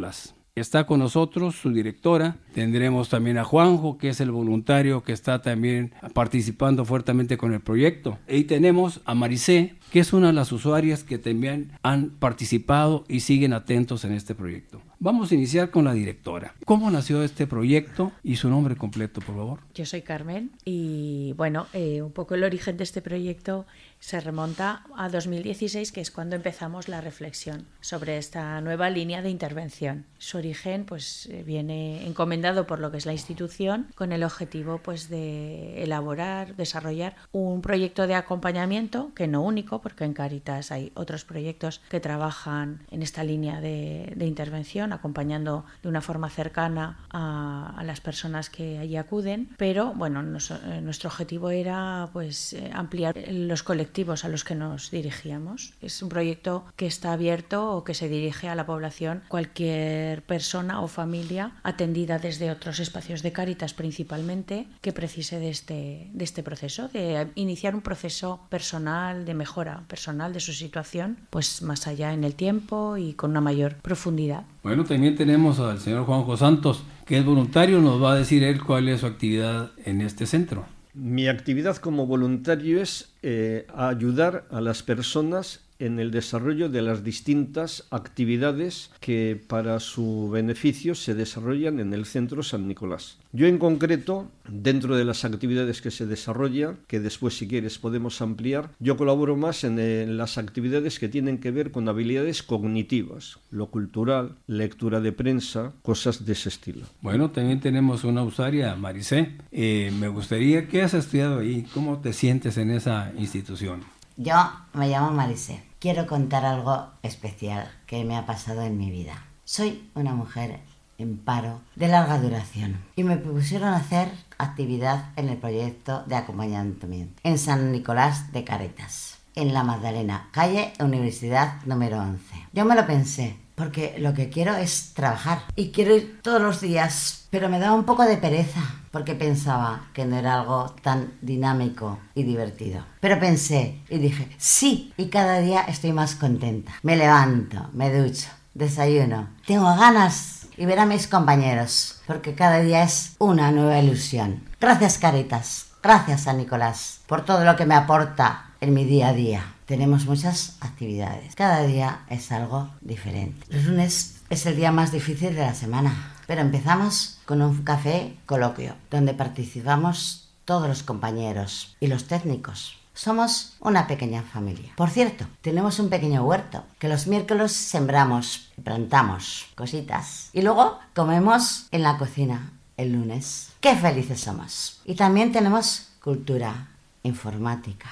Está con nosotros su directora, tendremos también a Juanjo, que es el voluntario que está también participando fuertemente con el proyecto. Y tenemos a Maricé, que es una de las usuarias que también han participado y siguen atentos en este proyecto. Vamos a iniciar con la directora. ¿Cómo nació este proyecto y su nombre completo, por favor? Yo soy Carmen y, bueno, eh, un poco el origen de este proyecto se remonta a dos mil dieciséis, que es cuando empezamos la reflexión sobre esta nueva línea de intervención. Su origen, pues, viene encomendado por lo que es la institución con el objetivo, pues, de elaborar, desarrollar un proyecto de acompañamiento, que no único, porque en Cáritas hay otros proyectos que trabajan en esta línea de, de intervención, acompañando de una forma cercana a, a las personas que allí acuden, pero bueno, nos, eh, nuestro objetivo era, pues, eh, ampliar los colectivos a los que nos dirigíamos. Es un proyecto que está abierto o que se dirige a la población, cualquier persona o familia atendida desde otros espacios de Cáritas principalmente, que precise de este, de este proceso, de iniciar un proceso personal, de mejora personal de su situación, pues más allá en el tiempo y con una mayor profundidad. Bueno, también tenemos al señor Juanjo Santos, que es voluntario, nos va a decir él cuál es su actividad en este centro. Mi actividad como voluntario es eh, ayudar a las personas en el desarrollo de las distintas actividades que para su beneficio se desarrollan en el Centro San Nicolás. Yo en concreto, dentro de las actividades que se desarrollan, que después si quieres podemos ampliar, yo colaboro más en, en las actividades que tienen que ver con habilidades cognitivas, lo cultural, lectura de prensa, cosas de ese estilo. Bueno, también tenemos una usuaria, Maricé. Eh, me gustaría, ¿qué has estudiado ahí? ¿Cómo te sientes en esa institución? Yo me llamo Maricé. Quiero contar algo especial que me ha pasado en mi vida. Soy una mujer en paro de larga duración y me propusieron hacer actividad en el proyecto de acompañamiento en San Nicolás de Cáritas, en La Magdalena, calle Universidad número once. Yo me lo pensé, porque lo que quiero es trabajar y quiero ir todos los días, pero me daba un poco de pereza porque pensaba que no era algo tan dinámico y divertido. Pero pensé y dije, sí, y cada día estoy más contenta. Me levanto, me ducho, desayuno, tengo ganas y ver a mis compañeros, porque cada día es una nueva ilusión. Gracias, Cáritas, gracias, San Nicolás, por todo lo que me aporta en mi día a día. Tenemos muchas actividades. Cada día es algo diferente. Los lunes es el día más difícil de la semana, pero empezamos con un café coloquio, donde participamos todos los compañeros y los técnicos. Somos una pequeña familia. Por cierto, tenemos un pequeño huerto que los miércoles sembramos y plantamos cositas. Y luego comemos en la cocina el lunes. ¡Qué felices somos! Y también tenemos cultura informática.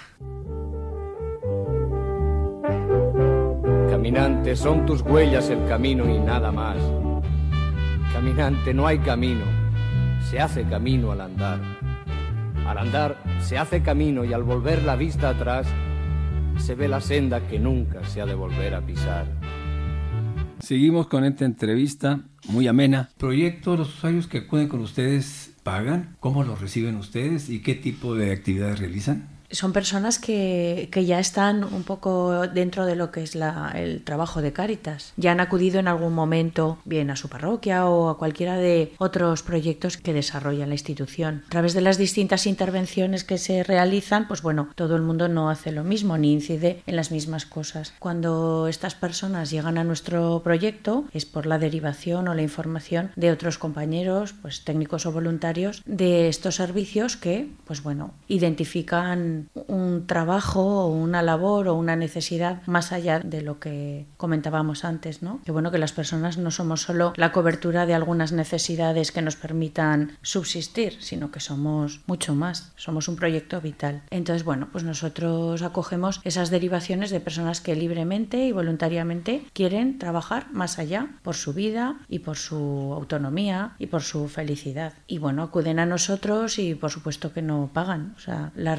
Caminante, son tus huellas el camino y nada más. Caminante, no hay camino, se hace camino al andar. Al andar se hace camino y al volver la vista atrás se ve la senda que nunca se ha de volver a pisar. Seguimos con esta entrevista muy amena. ¿Proyectos, los usuarios que acuden con ustedes pagan? ¿Cómo los reciben ustedes y qué tipo de actividades realizan? Son personas que, que ya están un poco dentro de lo que es la, el trabajo de Cáritas. Ya han acudido en algún momento bien a su parroquia o a cualquiera de otros proyectos que desarrolla la institución. A través de las distintas intervenciones que se realizan, pues bueno, todo el mundo no hace lo mismo ni incide en las mismas cosas. Cuando estas personas llegan a nuestro proyecto es por la derivación o la información de otros compañeros, pues técnicos o voluntarios de estos servicios que, pues bueno, identifican un trabajo o una labor o una necesidad más allá de lo que comentábamos antes, ¿no? Que bueno, que las personas no somos solo la cobertura de algunas necesidades que nos permitan subsistir, sino que somos mucho más, somos un proyecto vital. Entonces, bueno, pues nosotros acogemos esas derivaciones de personas que libremente y voluntariamente quieren trabajar más allá por su vida y por su autonomía y por su felicidad. Y bueno, acuden a nosotros y por supuesto que no pagan. O sea, la realidad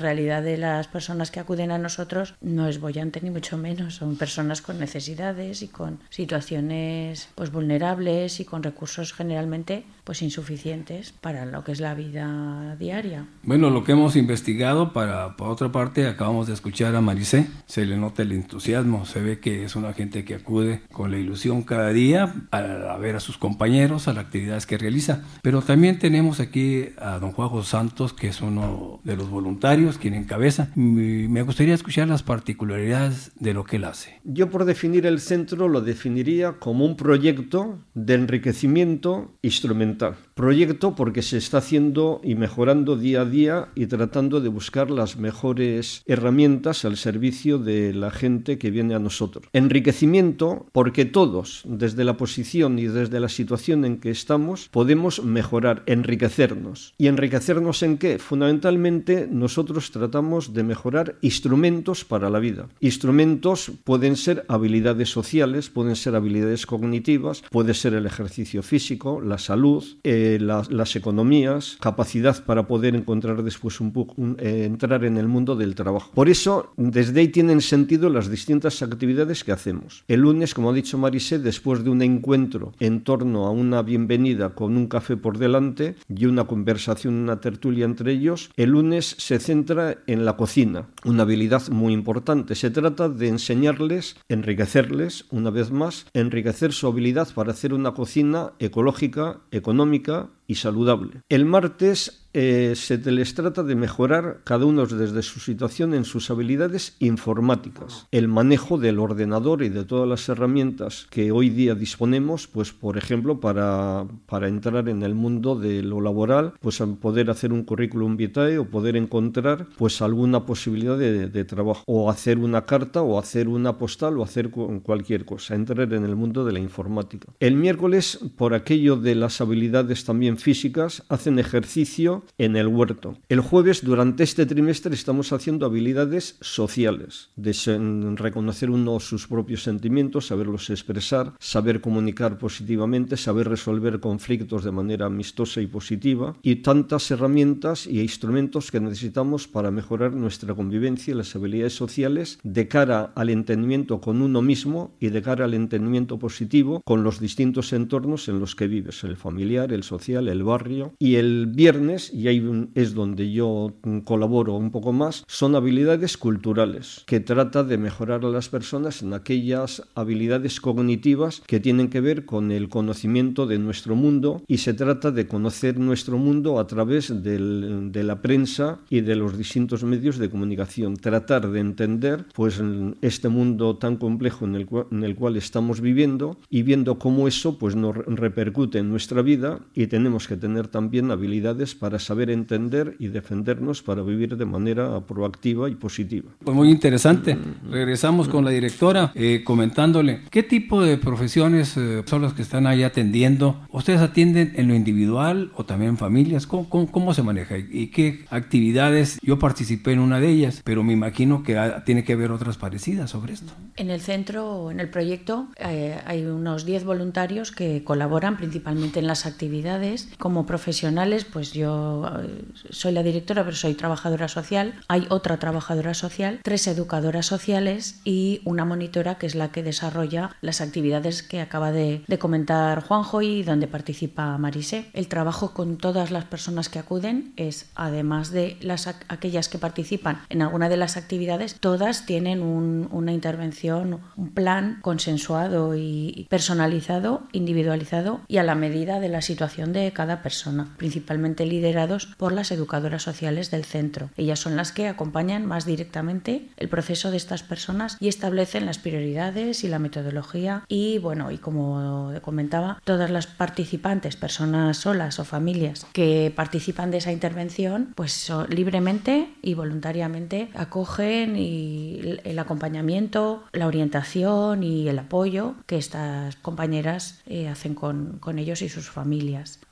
de las personas que acuden a nosotros no es boyante ni mucho menos, son personas con necesidades y con situaciones pues vulnerables y con recursos generalmente pues insuficientes para lo que es la vida diaria. Bueno, lo que hemos investigado, para, por otra parte, acabamos de escuchar a Maricé, se le nota el entusiasmo, se ve que es una gente que acude con la ilusión cada día a, a ver a sus compañeros, a las actividades que realiza. Pero también tenemos aquí a don Juanjo Santos, que es uno de los voluntarios, quien encabeza. Me gustaría escuchar las particularidades de lo que él hace. Yo, por definir el centro, lo definiría como un proyecto de enriquecimiento instrumental. Proyecto porque se está haciendo y mejorando día a día y tratando de buscar las mejores herramientas al servicio de la gente que viene a nosotros. Enriquecimiento porque todos, desde la posición y desde la situación en que estamos, podemos mejorar, enriquecernos. ¿Y enriquecernos en qué? Fundamentalmente nosotros tratamos de mejorar instrumentos para la vida. Instrumentos pueden ser habilidades sociales, pueden ser habilidades cognitivas, puede ser el ejercicio físico, la salud, eh, la, las economías, capacidad para poder encontrar después un, un eh, entrar en el mundo del trabajo. Por eso, desde ahí tienen sentido las distintas actividades que hacemos. El lunes, como ha dicho Maricé, después de un encuentro en torno a una bienvenida con un café por delante y una conversación, una tertulia entre ellos, el lunes se centra en la cocina, una habilidad muy importante. Se trata de enseñarles, enriquecerles, una vez más, enriquecer su habilidad para hacer una cocina ecológica, económica y saludable. El martes eh, se les trata de mejorar cada uno desde su situación en sus habilidades informáticas. El manejo del ordenador y de todas las herramientas que hoy día disponemos, pues por ejemplo, para, para entrar en el mundo de lo laboral, pues poder hacer un currículum vitae o poder encontrar pues alguna posibilidad de, de trabajo, o hacer una carta, o hacer una postal, o hacer cualquier cosa, entrar en el mundo de la informática. El miércoles, por aquello de las habilidades también físicas, hacen ejercicio en el huerto. El jueves, durante este trimestre, estamos haciendo habilidades sociales, de reconocer uno sus propios sentimientos, saberlos expresar, saber comunicar positivamente, saber resolver conflictos de manera amistosa y positiva, y tantas herramientas y instrumentos que necesitamos para mejorar nuestra convivencia y las habilidades sociales de cara al entendimiento con uno mismo y de cara al entendimiento positivo con los distintos entornos en los que vives, el familiar, el social, el barrio. Y el viernes, y ahí es donde yo colaboro un poco más, son habilidades culturales, que trata de mejorar a las personas en aquellas habilidades cognitivas que tienen que ver con el conocimiento de nuestro mundo, y se trata de conocer nuestro mundo a través del, de la prensa y de los distintos medios de comunicación, tratar de entender pues este mundo tan complejo en el cual, en el cual estamos viviendo, y viendo cómo eso pues nos repercute en nuestra vida, y tenemos que tener también habilidades para saber entender y defendernos para vivir de manera proactiva y positiva. Pues muy interesante. Regresamos con la directora eh, comentándole qué tipo de profesiones eh, son las que están ahí atendiendo. ¿Ustedes atienden en lo individual o también en familias? ¿Cómo, cómo, cómo se maneja? ¿Y qué actividades? Yo participé en una de ellas, pero me imagino que ha, tiene que haber otras parecidas sobre esto. En el centro, en el proyecto, eh, hay unos diez voluntarios que colaboran principalmente en las actividades. Como profesionales, pues yo eh, soy la directora, pero soy trabajadora social. Hay otra trabajadora social, tres educadoras sociales y una monitora que es la que desarrolla las actividades que acaba de, de comentar Juanjo y donde participa Maricé. El trabajo con todas las personas que acuden es, además de las aquellas que participan en alguna de las actividades, todas tienen un, una intervención, un plan consensuado y personalizado, individualizado y a la medida de la situación de cada persona, principalmente liderados por las educadoras sociales del centro. Ellas son las que acompañan más directamente el proceso de estas personas y establecen las prioridades y la metodología y, bueno, y como comentaba, todas las participantes, personas solas o familias que participan de esa intervención, pues so, libremente y voluntariamente acogen y el acompañamiento, la orientación y el apoyo que estas compañeras eh, hacen con, con ellos y sus familias.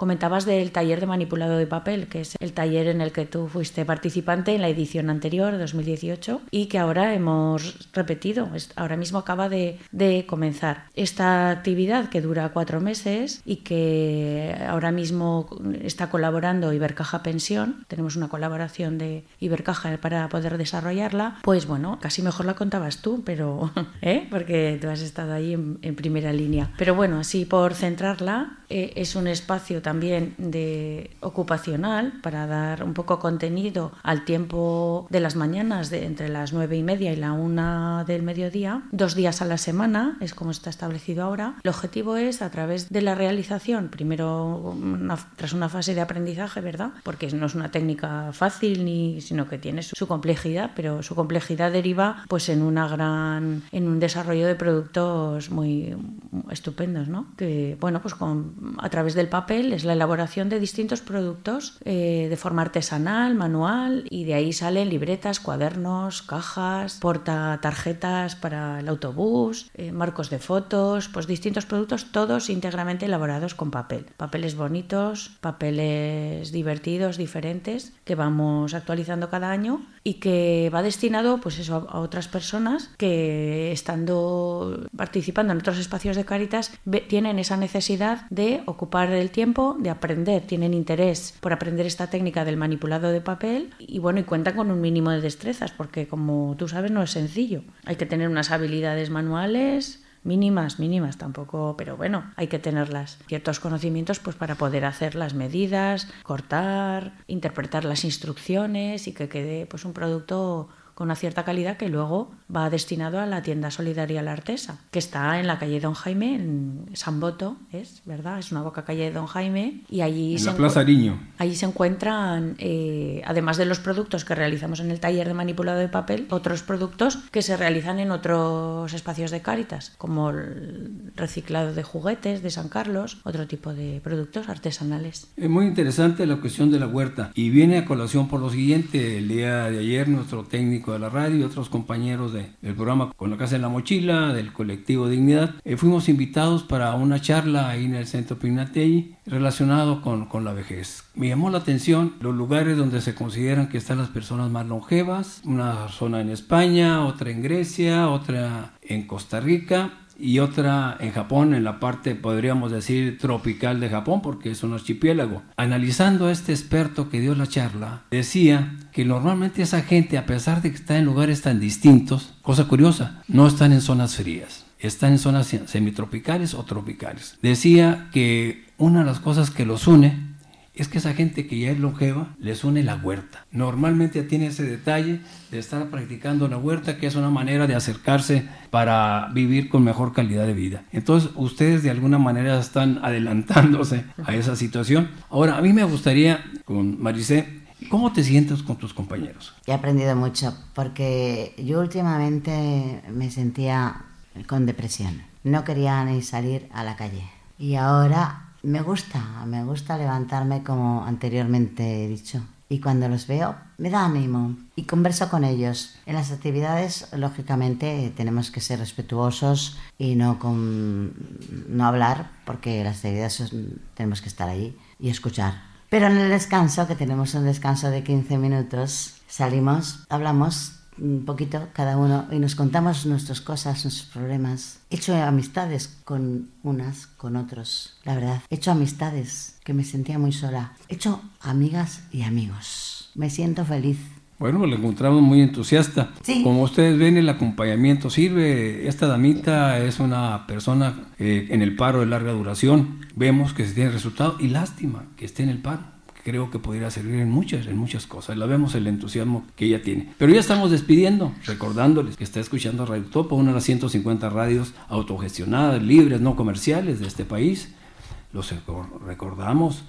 comentabas del taller de manipulado de papel, que es el taller en el que tú fuiste participante en la edición anterior, dos mil dieciocho, y que ahora hemos repetido. Ahora mismo acaba de, de comenzar esta actividad que dura cuatro meses y que ahora mismo está colaborando Ibercaja Pensión. Tenemos una colaboración de Ibercaja para poder desarrollarla. Pues bueno, casi mejor la contabas tú, pero ¿eh? Porque tú has estado ahí en, en primera línea. Pero bueno, así por centrarla, eh, es un espacio también de ocupacional para dar un poco contenido al tiempo de las mañanas, de entre las nueve y media y la una del mediodía, dos días a la semana, es como está establecido ahora. El objetivo es, a través de la realización, primero una, tras una fase de aprendizaje, ¿verdad? Porque no es una técnica fácil, ni, sino que tiene su, su complejidad, pero su complejidad deriva pues en una gran, en un desarrollo de productos muy estupendos, ¿no? Que, bueno, pues con, a través del papel es la elaboración de distintos productos eh, de forma artesanal, manual, y de ahí salen libretas, cuadernos, cajas, portatarjetas para el autobús, eh, marcos de fotos, pues distintos productos, todos íntegramente elaborados con papel. Papeles bonitos, papeles divertidos, diferentes, que vamos actualizando cada año y que va destinado pues eso, a otras personas que, estando participando en otros espacios de Cáritas, ve, tienen esa necesidad de ocupar el tiempo, de aprender, tienen interés por aprender esta técnica del manipulado de papel y bueno, y cuentan con un mínimo de destrezas, porque como tú sabes no es sencillo. Hay que tener unas habilidades manuales mínimas, mínimas tampoco, pero bueno, hay que tenerlas. Ciertos conocimientos pues para poder hacer las medidas, cortar, interpretar las instrucciones y que quede pues un producto con una cierta calidad que luego va destinado a la tienda solidaria La Artesa, que está en la calle Don Jaime, en San Boto, es verdad, es una boca calle de Don Jaime, y allí en se la Plaza Ariño. Allí se encuentran, eh, además de los productos que realizamos en el taller de manipulado de papel, otros productos que se realizan en otros espacios de Cáritas, como el reciclado de juguetes de San Carlos, otro tipo de productos artesanales. Es muy interesante la cuestión de la huerta y viene a colación por lo siguiente. El día de ayer nuestro técnico de la radio y otros compañeros de, del programa Con la Casa en la Mochila, del colectivo Dignidad, eh, fuimos invitados para una charla ahí en el Centro Pignatelli relacionado con, con la vejez. Me llamó la atención los lugares donde se consideran que están las personas más longevas, una zona en España, otra en Grecia, otra en Costa Rica y otra en Japón, en la parte, podríamos decir, tropical de Japón, porque es un archipiélago. Analizando a este experto que dio la charla, decía que normalmente esa gente, a pesar de que está en lugares tan distintos, cosa curiosa, no están en zonas frías, están en zonas semitropicales o tropicales. Decía que una de las cosas que los une es que esa gente que ya es longeva les une la huerta. Normalmente tiene ese detalle de estar practicando la huerta, que es una manera de acercarse para vivir con mejor calidad de vida. Entonces ustedes de alguna manera están adelantándose a esa situación. Ahora, a mí me gustaría, con Maricé, ¿cómo te sientes con tus compañeros? He aprendido mucho, porque yo últimamente me sentía con depresión. No quería ni salir a la calle. Y ahora me gusta, me gusta levantarme como anteriormente he dicho. Y cuando los veo, me da ánimo y converso con ellos. En las actividades, lógicamente, tenemos que ser respetuosos y no, con, no hablar, porque las actividades tenemos que estar allí y escuchar. Pero en el descanso, que tenemos un descanso de quince minutos, salimos, hablamos un poquito cada uno y nos contamos nuestras cosas, nuestros problemas. He hecho amistades con unas, con otros, la verdad. He hecho amistades que me sentía muy sola. He hecho amigas y amigos. Me siento feliz. Bueno, le encontramos muy entusiasta. Sí. Como ustedes ven, el acompañamiento sirve. Esta damita es una persona eh, en el paro de larga duración. Vemos que se tiene resultado y lástima que esté en el paro. Creo que podría servir en muchas, en muchas cosas. La vemos el entusiasmo que ella tiene. Pero ya estamos despidiendo, recordándoles que está escuchando Radio Topo, una de las ciento cincuenta radios autogestionadas, libres, no comerciales de este país. Los recordamos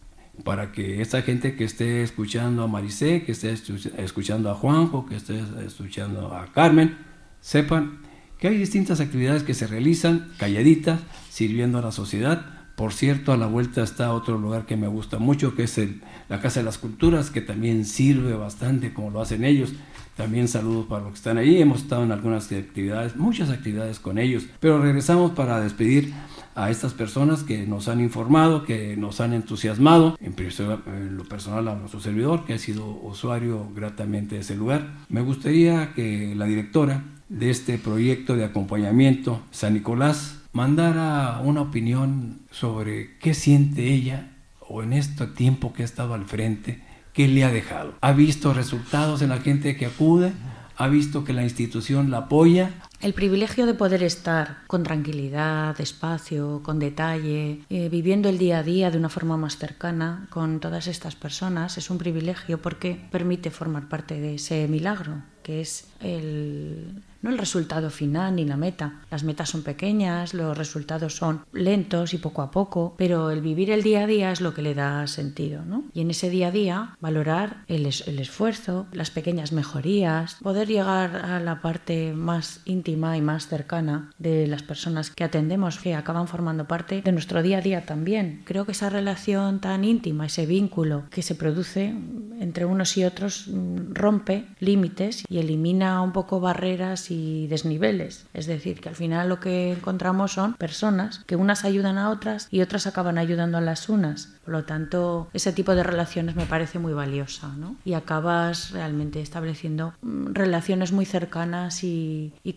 para que esta gente que esté escuchando a Maricé, que esté escuchando a Juanjo, que esté escuchando a Carmen, sepan que hay distintas actividades que se realizan calladitas, sirviendo a la sociedad, Por cierto, a la vuelta está otro lugar que me gusta mucho, que es el, la Casa de las Culturas, que también sirve bastante como lo hacen ellos. También saludos para los que están ahí. Hemos estado en algunas actividades, muchas actividades con ellos. Pero regresamos para despedir a estas personas que nos han informado, que nos han entusiasmado. En, en lo personal a nuestro servidor, que ha sido usuario gratamente de ese lugar. Me gustaría que la directora de este proyecto de acompañamiento San Nicolás mandara una opinión sobre qué siente ella, o en este tiempo que ha estado al frente, qué le ha dejado. ¿Ha visto resultados en la gente que acude? ¿Ha visto que la institución la apoya? El privilegio de poder estar con tranquilidad, despacio, con detalle, eh, viviendo el día a día de una forma más cercana con todas estas personas es un privilegio porque permite formar parte de ese milagro, que es el... no el resultado final ni la meta. Las metas son pequeñas, los resultados son lentos y poco a poco, pero el vivir el día a día es lo que le da sentido, ¿no? Y en ese día a día valorar el, es- el esfuerzo, las pequeñas mejorías, poder llegar a la parte más íntima y más cercana de las personas que atendemos, que acaban formando parte de nuestro día a día también. Creo que esa relación tan íntima, ese vínculo que se produce entre unos y otros, rompe límites y elimina un poco barreras y desniveles. Es decir, que al final lo que encontramos son personas que unas ayudan a otras y otras acaban ayudando a las unas. Por lo tanto, ese tipo de relaciones me parece muy valiosa, ¿no? Y acabas realmente estableciendo mm, relaciones muy cercanas y, y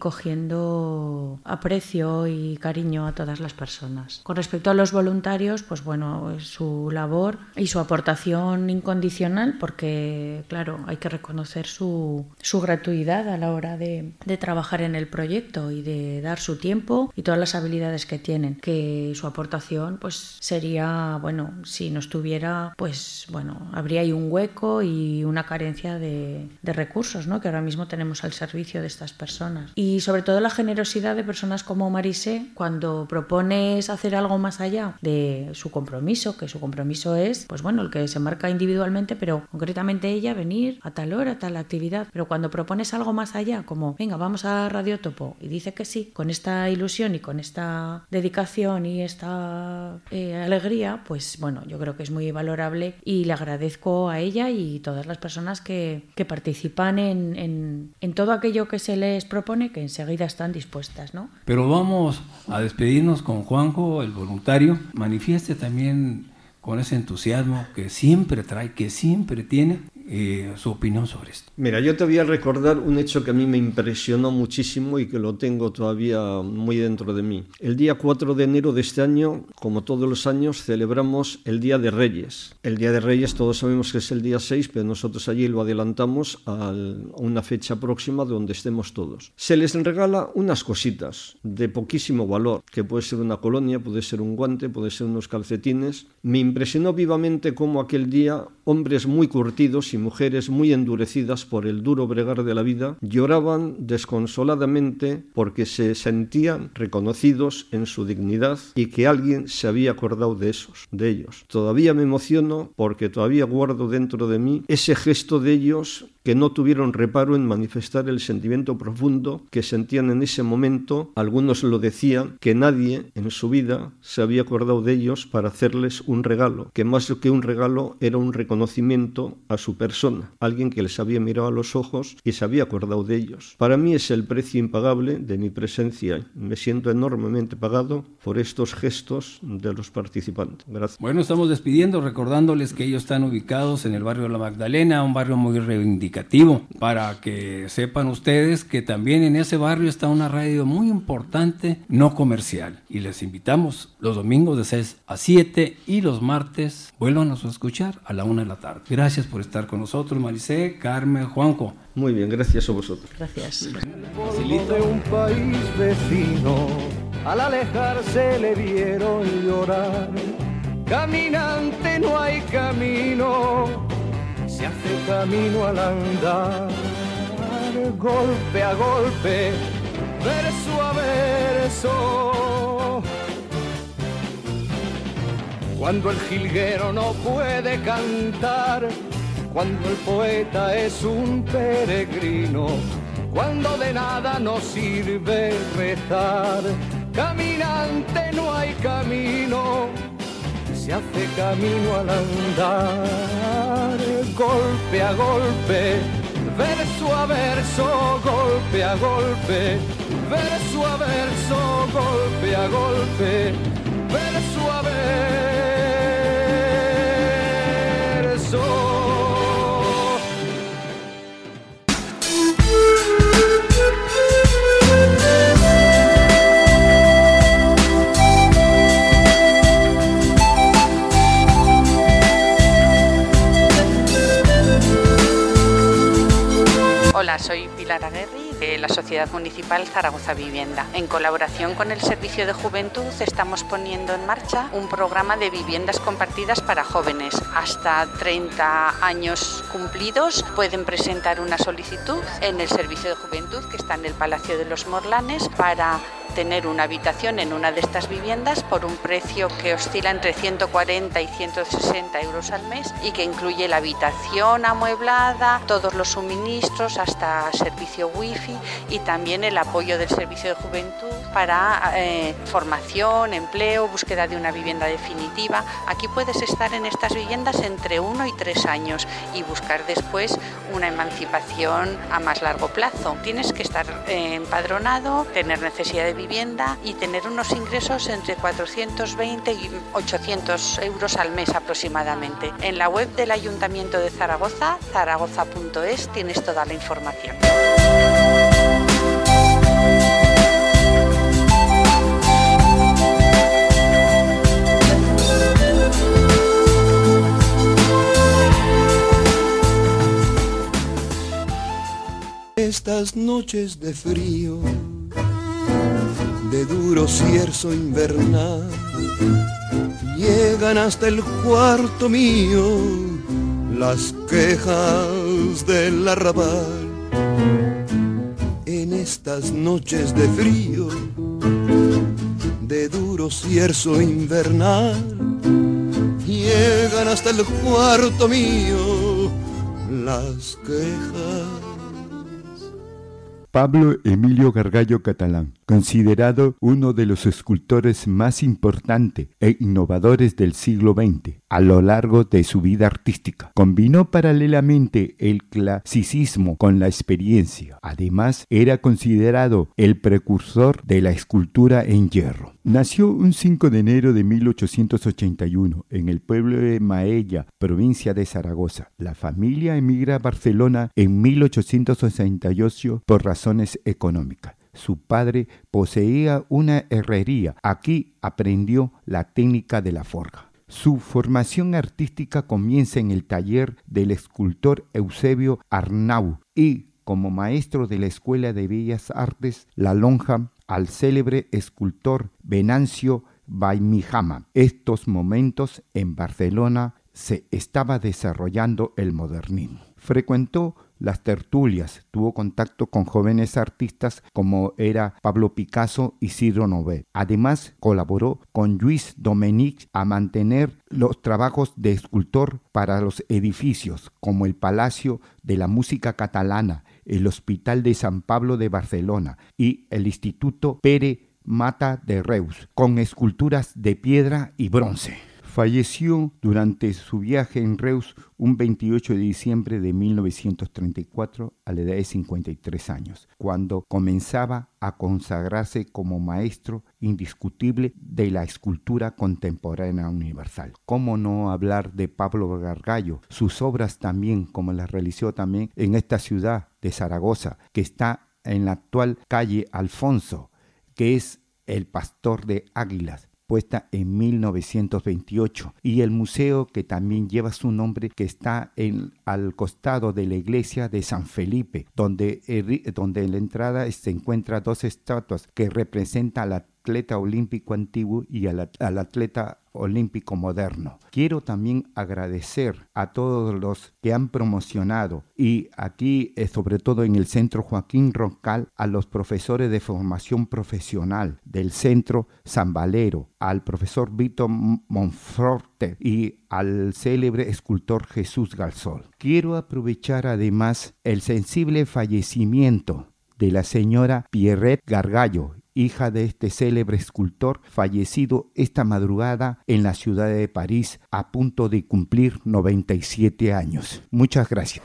cogiendo aprecio y cariño a todas las personas. Con respecto a los voluntarios, pues bueno, su labor y su aportación incondicional, porque claro, hay que reconocer su, su gratuidad a la hora de, de trabajar en el proyecto y de dar su tiempo y todas las habilidades que tienen. Que su aportación pues sería, bueno, si no estuviera, pues bueno, habría ahí un hueco y una carencia de, de recursos, ¿no? Que ahora mismo tenemos al servicio de estas personas. Y sobre todo la generosidad de personas como Marisé, cuando propones hacer algo más allá de su compromiso, que su compromiso es, pues bueno, el que se marca individualmente, pero concretamente ella venir a tal hora, a tal actividad. Pero cuando propones algo más allá, como venga, vamos a Radio Topo, y dice que sí, con esta ilusión y con esta dedicación y esta eh, alegría, pues bueno, yo creo que es muy valorable y le agradezco a ella y todas las personas que, que participan en, en, en todo aquello que se les propone, que enseguida están dispuestas, ¿no? Pero vamos a despedirnos con Juanjo, el voluntario. Manifieste también con ese entusiasmo que siempre trae, que siempre tiene, eh, su opinión sobre esto. Mira, yo te voy a recordar un hecho que a mí me impresionó muchísimo y que lo tengo todavía muy dentro de mí. El día cuatro de enero de este año, como todos los años, celebramos el Día de Reyes. El Día de Reyes todos sabemos que es el día seis, pero nosotros allí lo adelantamos a una fecha próxima donde estemos todos. Se les regala unas cositas de poquísimo valor, que puede ser una colonia, puede ser un guante, puede ser unos calcetines. Me impresionó vivamente cómo aquel día hombres muy curtidos y mujeres muy endurecidas por el duro bregar de la vida lloraban desconsoladamente porque se sentían reconocidos en su dignidad y que alguien se había acordado de esos, de ellos. Todavía me emociono porque todavía guardo dentro de mí ese gesto de ellos que no tuvieron reparo en manifestar el sentimiento profundo que sentían en ese momento. Algunos lo decían, que nadie en su vida se había acordado de ellos para hacerles un regalo, que más que un regalo era un reconocimiento a su persona, alguien que les había mirado a los ojos y se había acordado de ellos. Para mí es el precio impagable de mi presencia. Me siento enormemente pagado por estos gestos de los participantes. Gracias. Bueno, estamos despidiendo, recordándoles que ellos están ubicados en el barrio de La Magdalena, un barrio muy reivindicativo, para que sepan ustedes que también en ese barrio está una radio muy importante, no comercial, y les invitamos los domingos de seis a siete y los martes vuélvanos a escuchar a la una de la tarde. Gracias por estar con nosotros, Marisé, Carmen, Juanjo. Muy bien, gracias a vosotros. Gracias. Facilito. De un país vecino, al alejarse le vieron llorar. Caminante no hay camino, se hace camino al andar, golpe a golpe, verso a verso. Cuando el jilguero no puede cantar, cuando el poeta es un peregrino, cuando de nada nos sirve rezar, caminante no hay camino, se hace camino al andar, golpe a golpe, verso a verso, golpe a golpe, verso a verso, golpe a golpe, verso a verso. Hola, soy Pilar Aguerri de la Sociedad Municipal Zaragoza Vivienda. En colaboración con el Servicio de Juventud estamos poniendo en marcha un programa de viviendas compartidas para jóvenes. Hasta treinta años cumplidos pueden presentar una solicitud en el Servicio de Juventud que está en el Palacio de los Morlanes para tener una habitación en una de estas viviendas por un precio que oscila entre ciento cuarenta y ciento sesenta euros al mes y que incluye la habitación amueblada, todos los suministros hasta servicio wifi y también el apoyo del Servicio de Juventud para eh, formación, empleo, búsqueda de una vivienda definitiva. Aquí puedes estar en estas viviendas entre uno y tres años y buscar después una emancipación a más largo plazo. Tienes que estar eh, empadronado, tener necesidad de vivienda y tener unos ingresos entre cuatrocientos veinte y ochocientos euros al mes aproximadamente. En la web del Ayuntamiento de Zaragoza, zaragoza punto es, tienes toda la información. Estas noches de frío, de duro cierzo invernal, llegan hasta el cuarto mío las quejas del arrabal. En estas noches de frío, de duro cierzo invernal, llegan hasta el cuarto mío las quejas. Pablo Emilio Gargallo Catalán, considerado uno de los escultores más importantes e innovadores del siglo veinte. A lo largo de su vida artística, combinó paralelamente el clasicismo con la experiencia. Además, era considerado el precursor de la escultura en hierro. Nació un cinco de enero de mil ochocientos ochenta y uno en el pueblo de Maella, provincia de Zaragoza. La familia emigra a Barcelona en mil ochocientos sesenta y ocho por razones económicas. Su padre poseía una herrería. Aquí aprendió la técnica de la forja. Su formación artística comienza en el taller del escultor Eusebio Arnau y, como maestro de la Escuela de Bellas Artes La Lonja, al célebre escultor Venancio Baimijama. Estos momentos en Barcelona se estaba desarrollando el modernismo. Frecuentó las tertulias, tuvo contacto con jóvenes artistas como era Pablo Picasso y Isidro Nové. Además, colaboró con Lluís Domènech a mantener los trabajos de escultor para los edificios, como el Palacio de la Música Catalana, el Hospital de San Pablo de Barcelona y el Instituto Pere Mata de Reus, con esculturas de piedra y bronce. Falleció durante su viaje en Reus un veintiocho de diciembre de mil novecientos treinta y cuatro a la edad de cincuenta y tres años, cuando comenzaba a consagrarse como maestro indiscutible de la escultura contemporánea universal. ¿Cómo no hablar de Pablo Gargallo? Sus obras también, como las realizó también en esta ciudad de Zaragoza, que está en la actual calle Alfonso, que es el pastor de águilas, puesta en mil novecientos veintiocho, y el museo que también lleva su nombre, que está en, al costado de la iglesia de San Felipe, donde, eh, donde en la entrada se encuentran dos estatuas que representan al atleta olímpico antiguo y al, al atleta olímpico moderno. Quiero también agradecer a todos los que han promocionado, y aquí eh, sobre todo en el Centro Joaquín Roncal, a los profesores de formación profesional del Centro San Valero, al profesor Víctor Monforte y al célebre escultor Jesús Galsol. Quiero aprovechar además el sensible fallecimiento de la señora Pierrette Gargallo, hija de este célebre escultor fallecido esta madrugada en la ciudad de París a punto de cumplir noventa y siete años. Muchas gracias.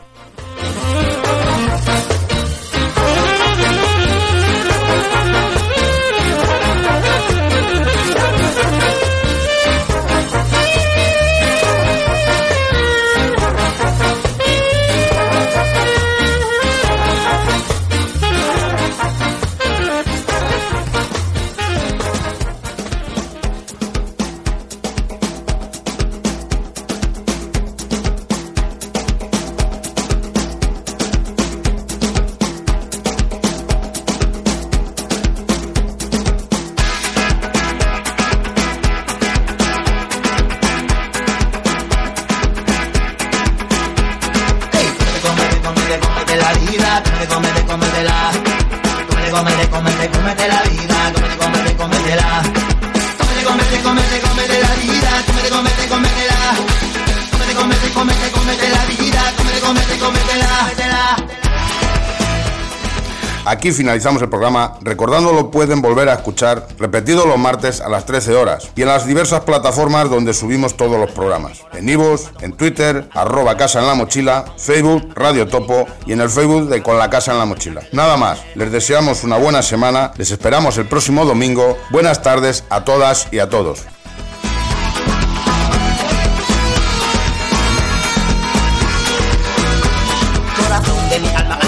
Aquí finalizamos el programa, recordándolo pueden volver a escuchar repetido los martes a las trece horas y en las diversas plataformas donde subimos todos los programas. En iVoox, en Twitter, arroba Casa en la Mochila, Facebook, Radio Topo y en el Facebook de Con la Casa en la Mochila. Nada más, les deseamos una buena semana, les esperamos el próximo domingo. Buenas tardes a todas y a todos. Corazón de mi alma.